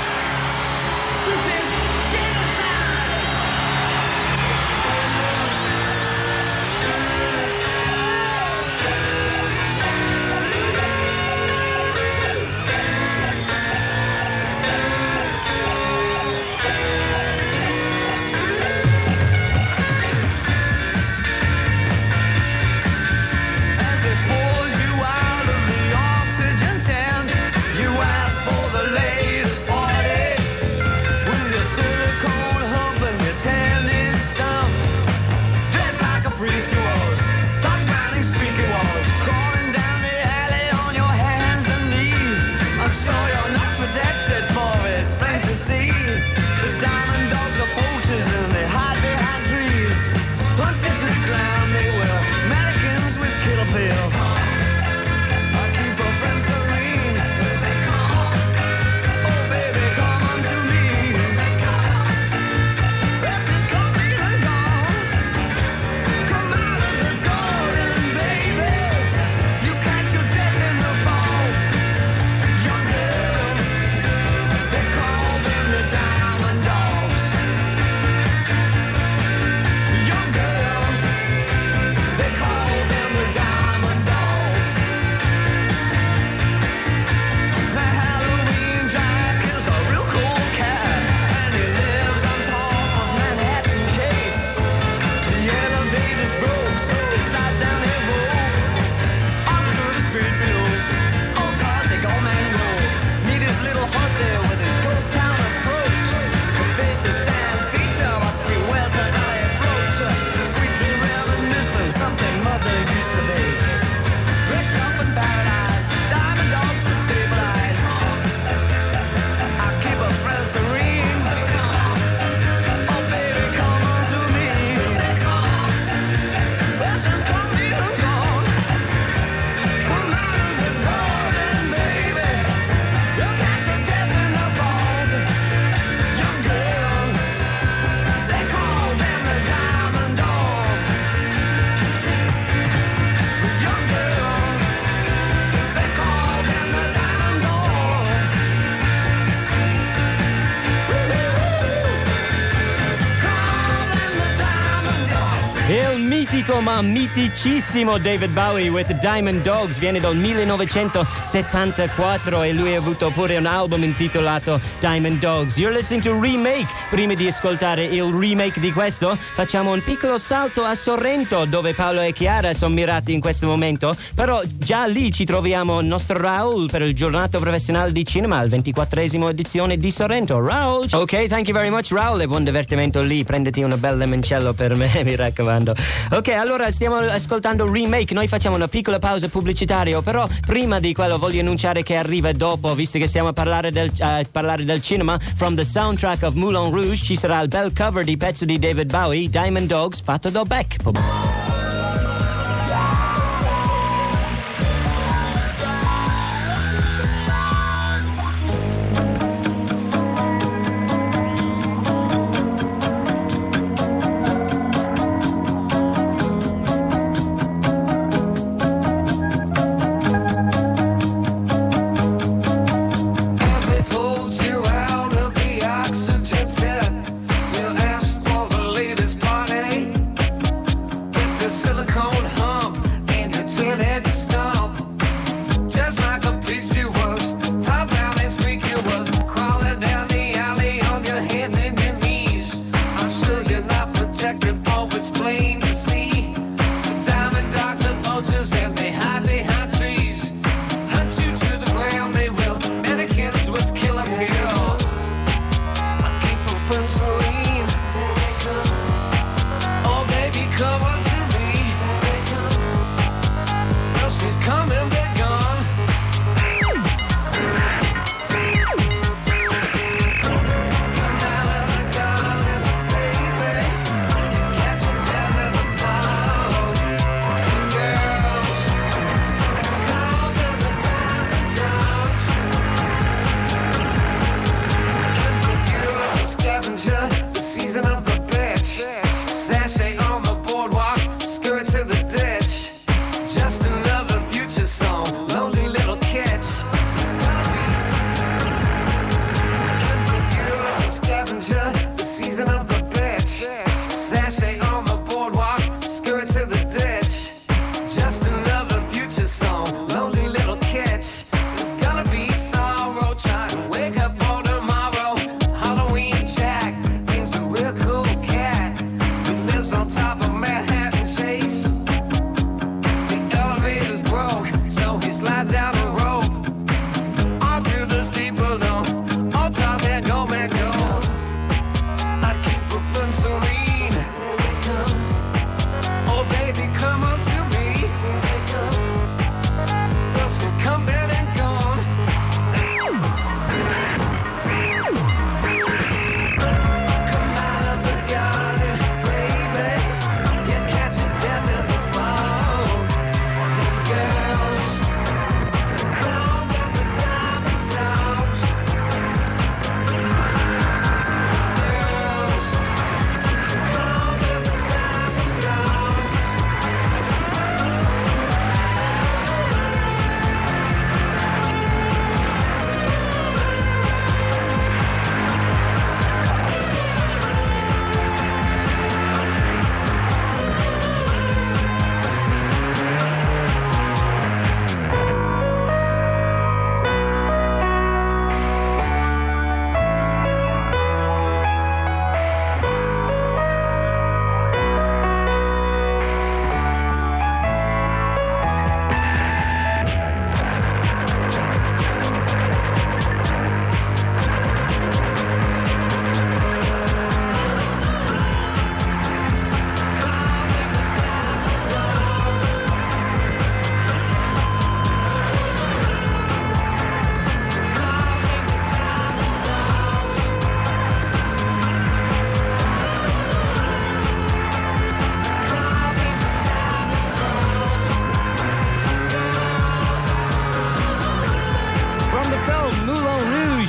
S2: Ma miticissimo David Bowie with Diamond Dogs viene dal 1974 e lui ha avuto pure un album intitolato Diamond Dogs. You're listening to Remake. Prima di ascoltare il remake di questo facciamo un piccolo salto a Sorrento, dove Paolo e Chiara sono mirati in questo momento, però già lì ci troviamo il nostro Raul per il giornato professionale di cinema, il 24esimo edizione di Sorrento. Raul, ok, thank you very much Raul, e buon divertimento lì, prenditi una bella limoncello per me, mi raccomando. Ok, allora stiamo ascoltando Remake, noi facciamo una piccola pausa pubblicitaria, però prima di quello voglio annunciare che arriva dopo, visto che stiamo a parlare del cinema, from the soundtrack of Moulin Rouge ci sarà il bel cover di pezzo di David Bowie, Diamond Dogs, fatto da Beck.
S3: If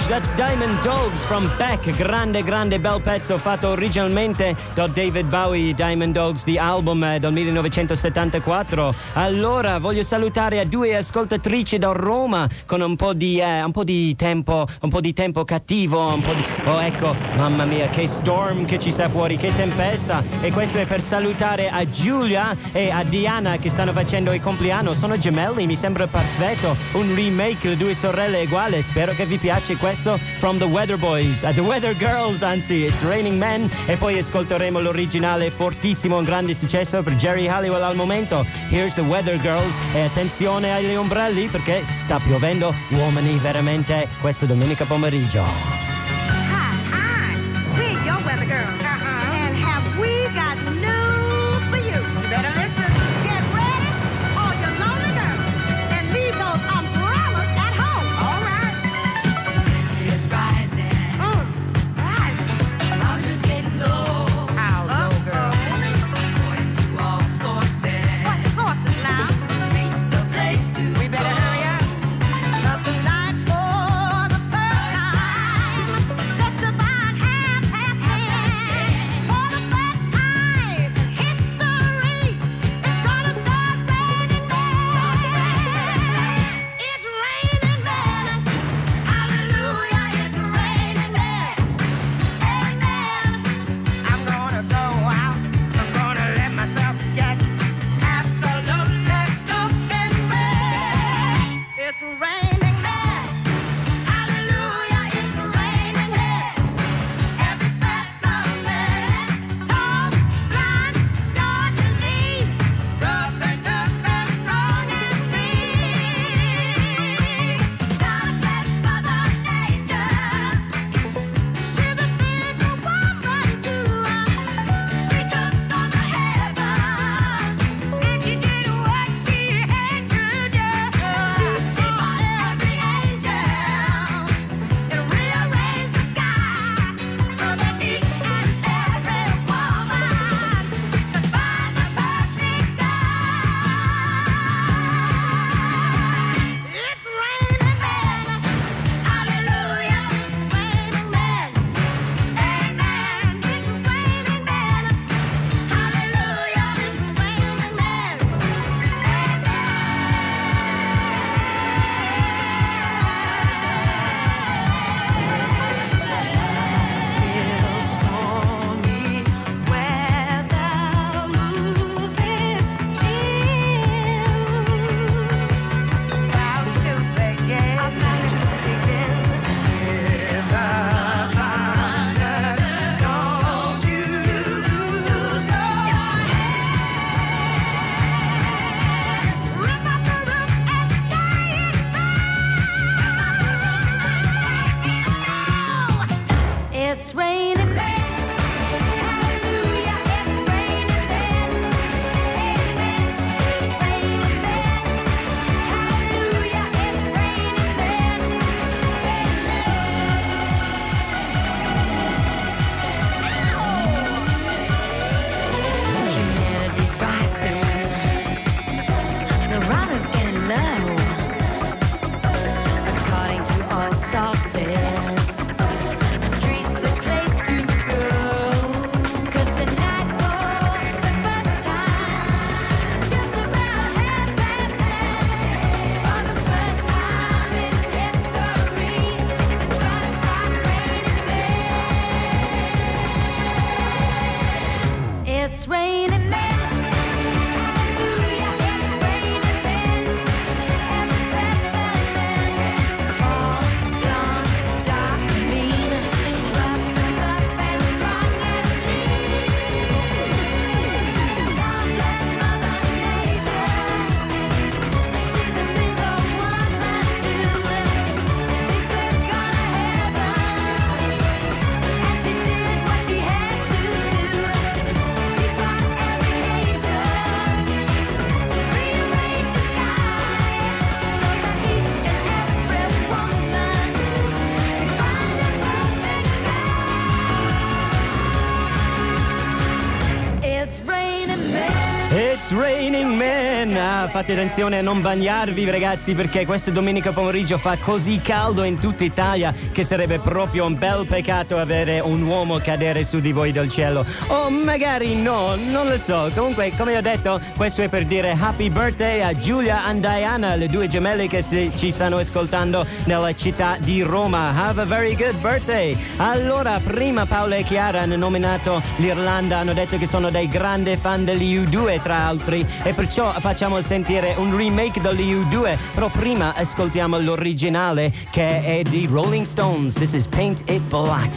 S2: that's Diamond Dogs from Beck. Grande bel pezzo fatto originalmente da David Bowie. Diamond Dogs, the album del 1974. Allora voglio salutare a due ascoltatrici da Roma con un po' di tempo cattivo, oh ecco, mamma mia, che storm che ci sta fuori, che tempesta. E questo è per salutare a Giulia e a Diana che stanno facendo il compleanno. Sono gemelli, mi sembra perfetto, un remake, le due sorelle uguali. Spero che vi piace questo from the Weather Boys, the Weather Girls, anzi, It's Raining Men. E poi ascolteremo l'originale fortissimo, un grande successo per Jerry Halliwell al momento. Here's the Weather Girls. E attenzione agli ombrelli perché sta piovendo uomini veramente questo domenica pomeriggio.
S11: Hi, we're your weather girls. And have we got news for you? You better listen. Get ready, all you lonely girls, and leave those umbrellas at home. All right.
S12: It's rising.
S11: Rising.
S12: I'm just getting low.
S11: How low, girl?
S12: According to all sources.
S11: What sources now?
S12: The street's the place to
S11: We better
S12: go.
S11: hurry up. 'Cause tonight for the first time, just about 10:30. For the first time in history, it's gonna start raining men. It's raining men. Hallelujah, it's raining men. Amen. I'm gonna go out. I'm gonna let myself get absolutely soaking wet. It's raining men. Hallelujah, it's raining men. Every specimen, tall, blind, dark and lean, rough and tough and strong and mean. God bless Mother Nature. She's a single woman too. She took on the heaven, and she did what she had to do. She fought every angel and rearranged the sky so that each and every woman could find the perfect guy. It's raining men. Hallelujah, it's raining men. Amen. It's raining men. Hallelujah, it's raining men. Stormy weather moving about to begin. Hear the thunder, don't you lose your head. Rip up the roof and stay inside. It's raining men. Hallelujah, it's raining men. Amen. It's raining men. Hallelujah, it's raining men.
S7: Humanity's rising. The water's getting low. According to all sources, the street's the place to go. 'Cause tonight for the first time, just about 10:30. For the first time in history, it's gonna start raining men. It's raining men. Hallelujah, it's raining men. Every specimen, tall, blonde, dark, mean, rough and tough and strong and mean. God bless Mother Nature. She's a single woman too. She took on a heaven, and she did what she had to do. She fought every angel to rearrange the sky so that each and every woman could find a perfect guy. It's raining men.
S2: It's raining men. allora fate attenzione a non bagnarvi, ragazzi, perché questo domenica pomeriggio fa così caldo in tutta Italia che sarebbe proprio un bel peccato avere un uomo cadere su di voi dal cielo. O magari no, non lo so. Comunque, come ho detto, questo è per dire happy birthday a Giulia and Diana, le due gemelle che ci stanno ascoltando nella città di Roma. Have a very good birthday. Allora, prima Paola e Chiara hanno nominato l'Irlanda, hanno detto che sono dei grandi fan degli U2 tra altri, e perciò facciamo sentire un remake degli U2, però prima ascoltiamo l'originale che è di Rolling Stones. This is Paint It Black.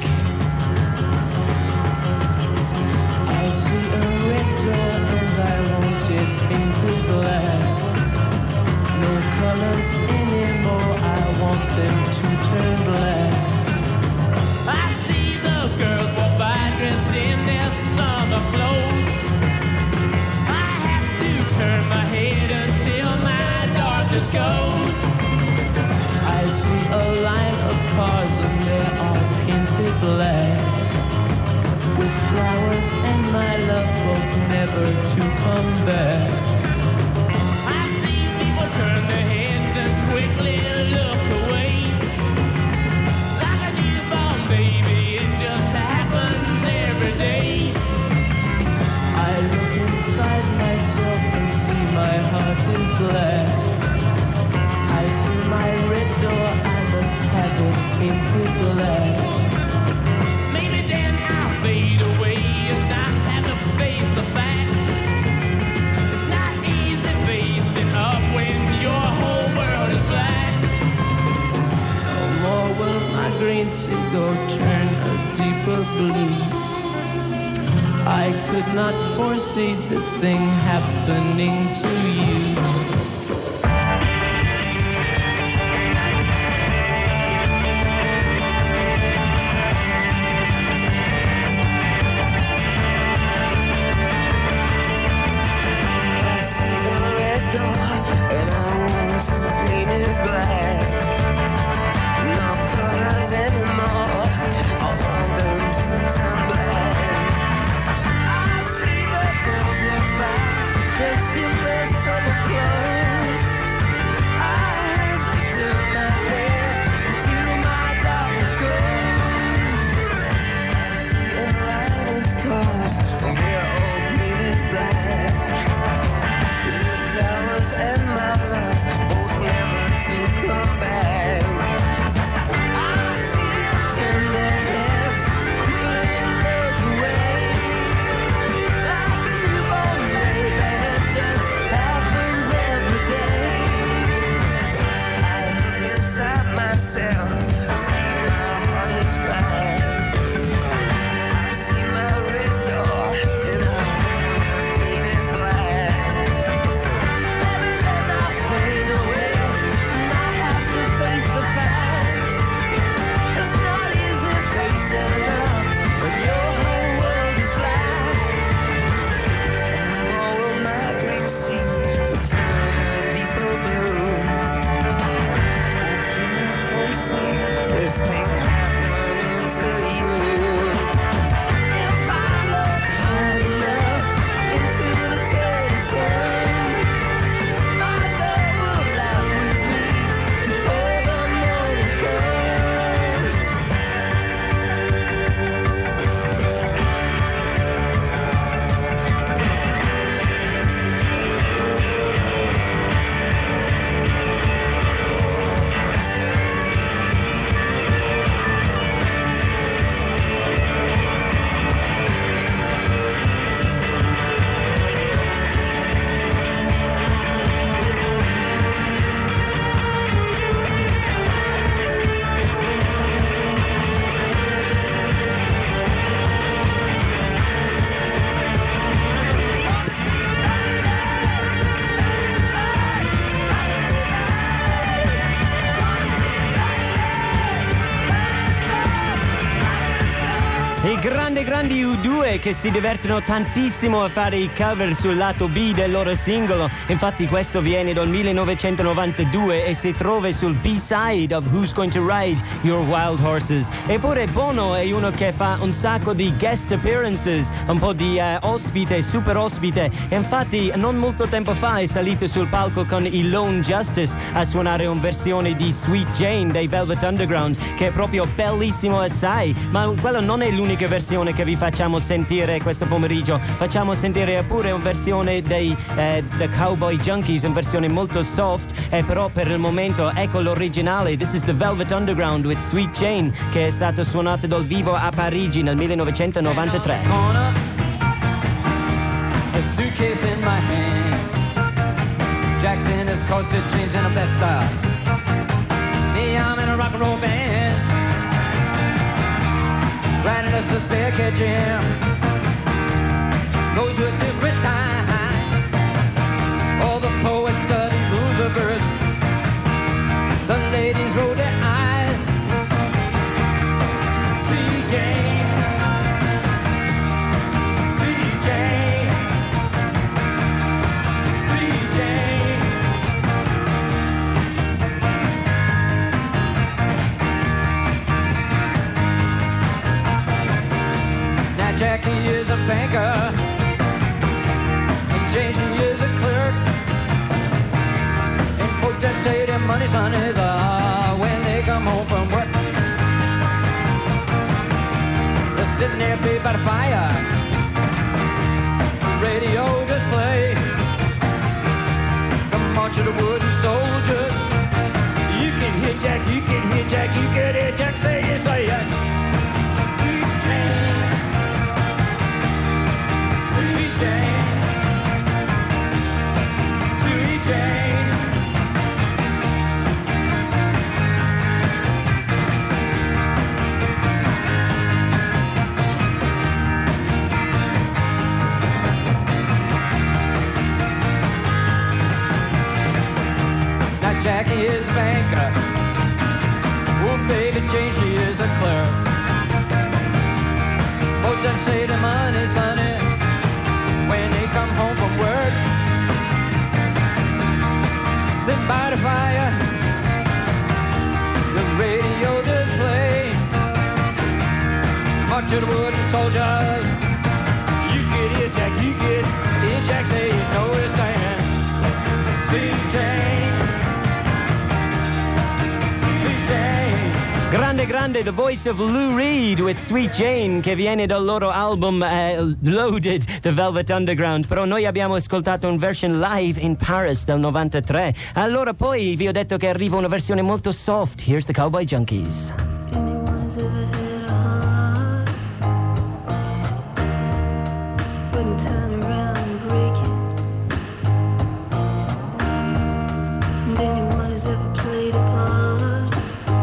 S13: Goes. I see a line of cars and they're all painted black, with flowers and my love hope never to come back. I see people turn their heads and quickly look away, like a newborn baby, it just happens every day. I look inside myself and see my heart is black. I see my red door, I must have it painted black. Maybe then I'll fade away and I have to face the facts. It's not easy facing up when your whole world is black. No more will my green seagull turn a deeper blue. I could not foresee this thing happening to you.
S6: Dressed in their summer clothes.
S2: I grandi U2 che si divertono tantissimo a fare i cover sul lato B del loro singolo. Infatti questo viene dal 1992 e si trova sul B-side of Who's Going to Ride Your Wild Horses. Eppure Bono è uno che fa un sacco di guest appearances, un po' di ospite, super ospite. Infatti non molto tempo fa è salito sul palco con i Lone Justice a suonare una versione di Sweet Jane dei Velvet Underground, che è proprio bellissimo assai. Ma quella non è l'unica versione che vi facciamo sentire questo pomeriggio. Facciamo sentire pure una versione dei The Cowboy Junkies, una versione molto soft, però per il momento ecco l'originale. This is the Velvet Underground with Sweet Jane, che è stato suonato dal vivo a Parigi nel 1993.
S14: A suitcase in my hand, Jack's in his corset, jeans in a best style. Me, I'm in a rock and roll band, riding us the spare jam. Those were different times. All the poets studied rules of earth. The ladies rolled their eyes. Sweet Jane, Sweet Jane, Sweet Jane. Now Jackie is a banker, and Jane, she is a clerk. And folks that say their money's son is when they come home from work. They're sitting there, babe, by the fire. The radio just play the march of the wooden soldiers. You can hear Jack, you can hear Jack, you can hear Jack say yes, say yes. Sweet Jane, Sweet Jane, Sweet Jane. Now Jackie is a banker. Oh, baby Jane, she is a clerk. Both them say the money's honey when they come home from work. Sit by the fire, the radio just play March of the wooden soldiers. You can hear Jack, you can hear Jack say, you know what he's saying. Sweet Jane, Sweet Jane.
S2: Grande, the voice of Lou Reed with Sweet Jane, che viene dal loro album Loaded, The Velvet Underground. Però noi abbiamo ascoltato un version live in Paris del 93. Allora poi vi ho detto che arriva una versione molto soft. Here's the Cowboy Junkies.
S8: Anyone's ever had a heart, wouldn't turn around and break it. And anyone who's ever played a part,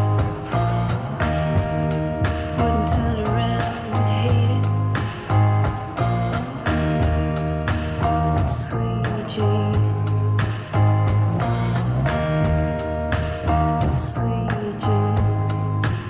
S8: wouldn't turn around and hate it. Sweet Jane, Sweet Jane.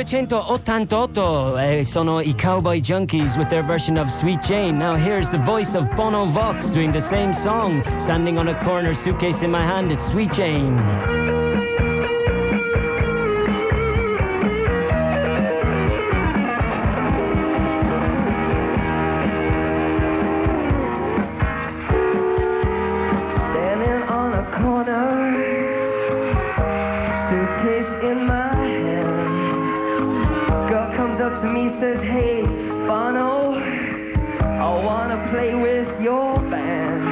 S2: 1988 sono i Cowboy Junkies with their version of Sweet Jane. Now here's the voice of Bono Vox doing the same song, standing on a corner, suitcase in my hand. It's Sweet Jane.
S6: Standing on a corner, suitcase in my hand. Girl comes up to me, says, hey, Bono, I wanna play with your band.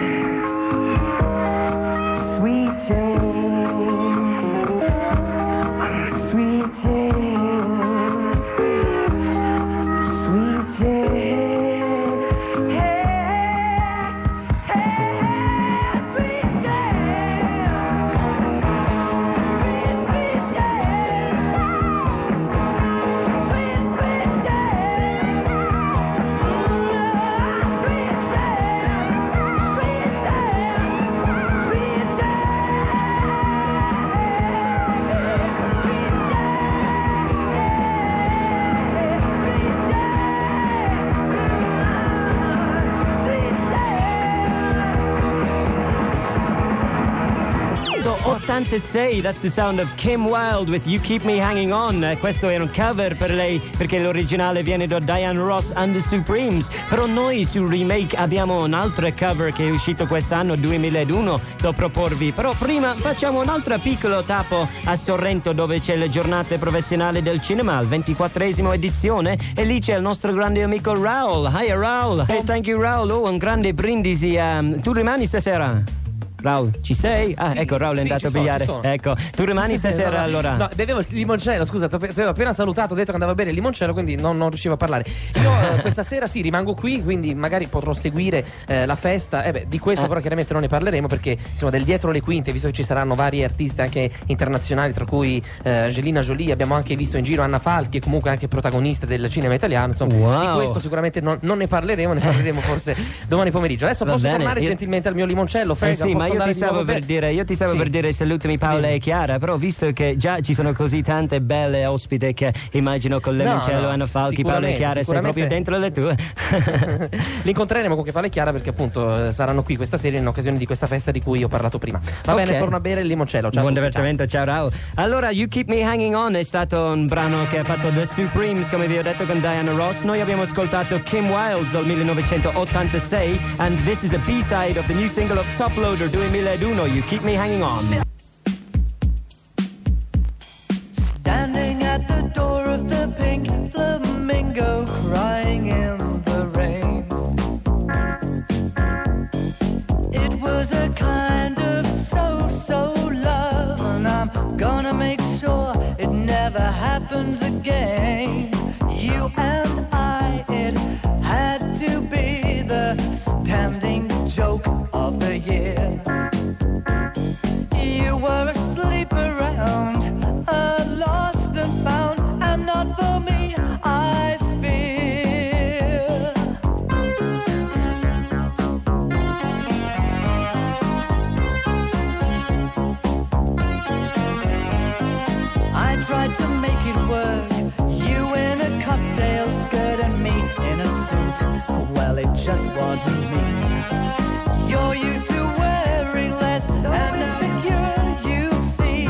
S6: Sweet Jane, Sweet Jane, Sweet Jane.
S2: That's the sound of Kim Wilde with You Keep Me Hanging On. Questo è un cover per lei perché l'originale viene da Diana Ross and the Supremes. Però noi sul remake abbiamo un'altra cover che è uscito quest'anno, 2001, da proporvi. Però prima facciamo un altro piccolo tappo a Sorrento, dove c'è le giornate professionali del cinema, il 24esimo edizione, e lì c'è il nostro grande amico Raul. Hi Raul. Hey, thank you Raul. Oh, un grande brindisi. Tu rimani stasera? Raul, ci sei? Ah, sì, ecco, Raul è andato a pigliare. Ecco, tu rimani stasera allora?
S15: No, bevevo il limoncello, scusa, ti avevo appena salutato, ho detto che andava bene il limoncello, quindi non riuscivo a parlare. Io questa sera sì, rimango qui, quindi magari potrò seguire la festa. Di questo però chiaramente non ne parleremo, perché insomma del dietro le quinte, visto che ci saranno vari artisti anche internazionali, tra cui Angelina Jolie, abbiamo anche visto in giro Anna Falchi, e comunque anche protagonista del cinema italiano. Insomma,
S2: wow.
S15: Di questo sicuramente non ne parleremo forse domani pomeriggio. Adesso posso tornare gentilmente al mio limoncello,
S2: sì, ma io ti stavo per dire salutami Paola e Chiara, però visto che già ci sono così tante belle ospite che immagino con Lemoncello, Anna Falchi, Paola e Chiara, sei proprio dentro le tue.
S15: Li incontreremo comunque Paola e Chiara, perché appunto saranno qui questa sera in occasione di questa festa di cui ho parlato prima. Va bene, torno a bere il limoncello. Ciao.
S2: Buon divertimento, ciao Raul. Allora, You Keep Me Hanging On è stato un brano che ha fatto The Supremes, come vi ho detto, con Diana Ross. Noi abbiamo ascoltato Kim Wilde dal 1986, and this is a B-side of the new single of Top Loader 2001, You Keep Me Hanging On.
S6: Standing at the door of the Pink Flamingo, crying in the rain. It was a kind of so love, and I'm gonna make sure it never happens again. You and I, it had to be the standing joke of the year. You were asleep around, lost and found, and not for me, I fear. I tried to make it work, you in a cocktail skirt and me in a suit. Well, it just wasn't me. You're used to wearing less and insecure, you see.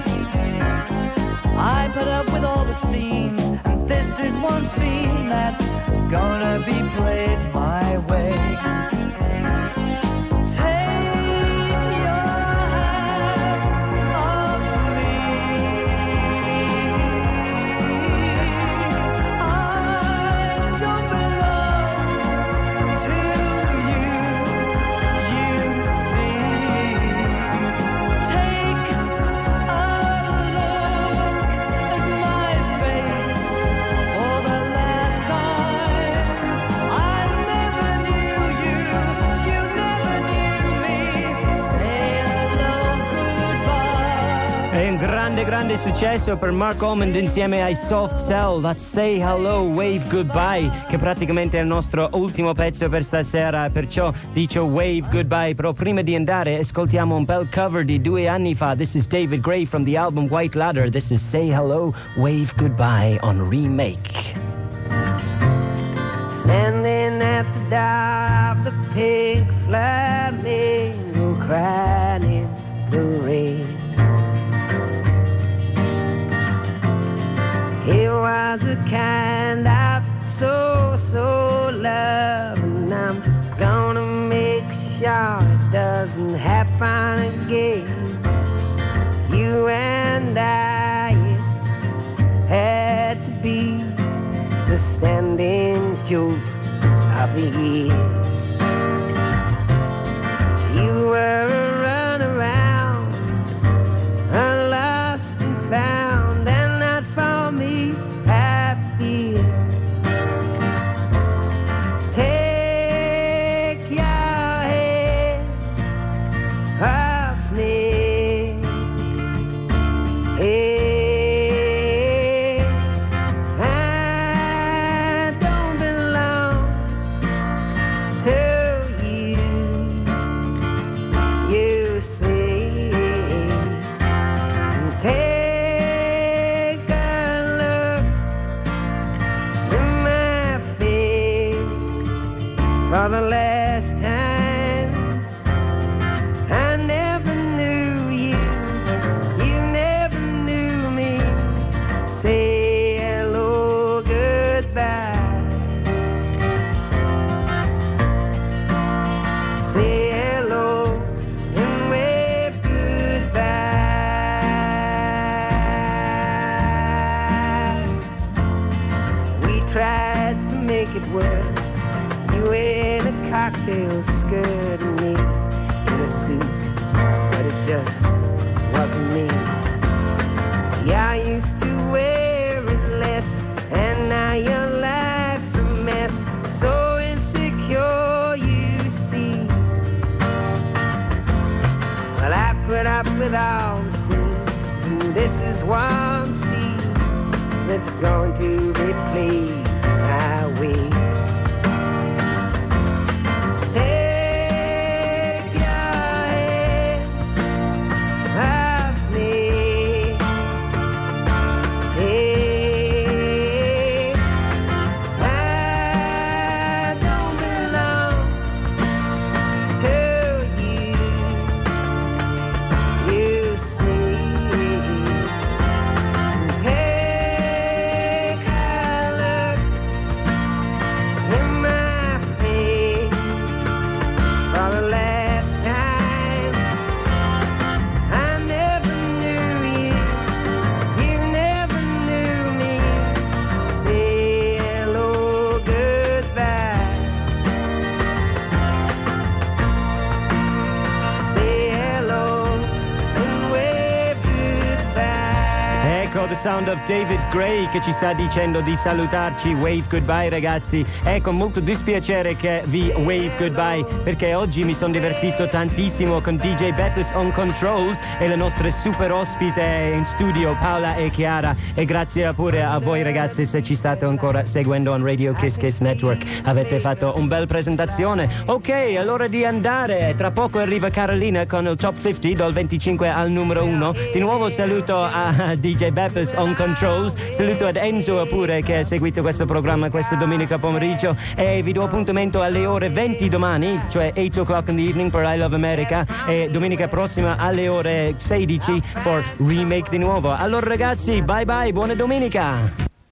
S6: I put up with all the scenes, and this is one scene that's gonna be played my way. Take your hands off me. I don't belong to
S2: È un grande successo per Mark Almond insieme ai Soft Cell, That's Say Hello, Wave Goodbye, che praticamente è il nostro ultimo pezzo per stasera, perciò dico Wave Goodbye. Però prima di andare ascoltiamo un bel cover di 2 anni fa. This is David Gray from the album White Ladder. This is Say Hello, Wave Goodbye on Remake.
S6: Standing at the door of the pink flamingo, crying in the rain. He was a kind of so love, and I'm gonna make sure it doesn't happen again. You and I had to be the standing joke of the year. You were a runaround, a lost and found, and not for me I fear. Take your hands off me. Hey. For the last time, I never knew you, you never knew me. Say hello, goodbye. Say hello and wave goodbye. We tried to make it work. You in a cocktail skirt and me in a suit, but it just wasn't me. Yeah, I used to wear it less, and now your life's a mess. So insecure, you see. Well, I put up with all the scenes, and this is one scene that's going to be played my way.
S2: The sound of David Gray che ci sta dicendo di salutarci. Wave goodbye ragazzi. È con molto dispiacere che vi wave goodbye, perché oggi mi sono divertito tantissimo con DJ Beppis on Controls e le nostre super ospite in studio Paola e Chiara, e grazie pure a voi ragazzi se ci state ancora seguendo on Radio Kiss Kiss Network. Avete fatto un bel presentazione. Ok, è l'ora di andare. Tra poco arriva Carolina con il Top 50 dal 25 al numero 1. Di nuovo saluto a DJ Beppis on Controls, saluto ad Enzo pure che ha seguito questo programma questa domenica pomeriggio, e vi do appuntamento alle ore 20 domani, cioè 8 o'clock in the evening per I Love America, e domenica prossima alle ore 16 per Remake di nuovo. Allora ragazzi, bye bye, buona domenica.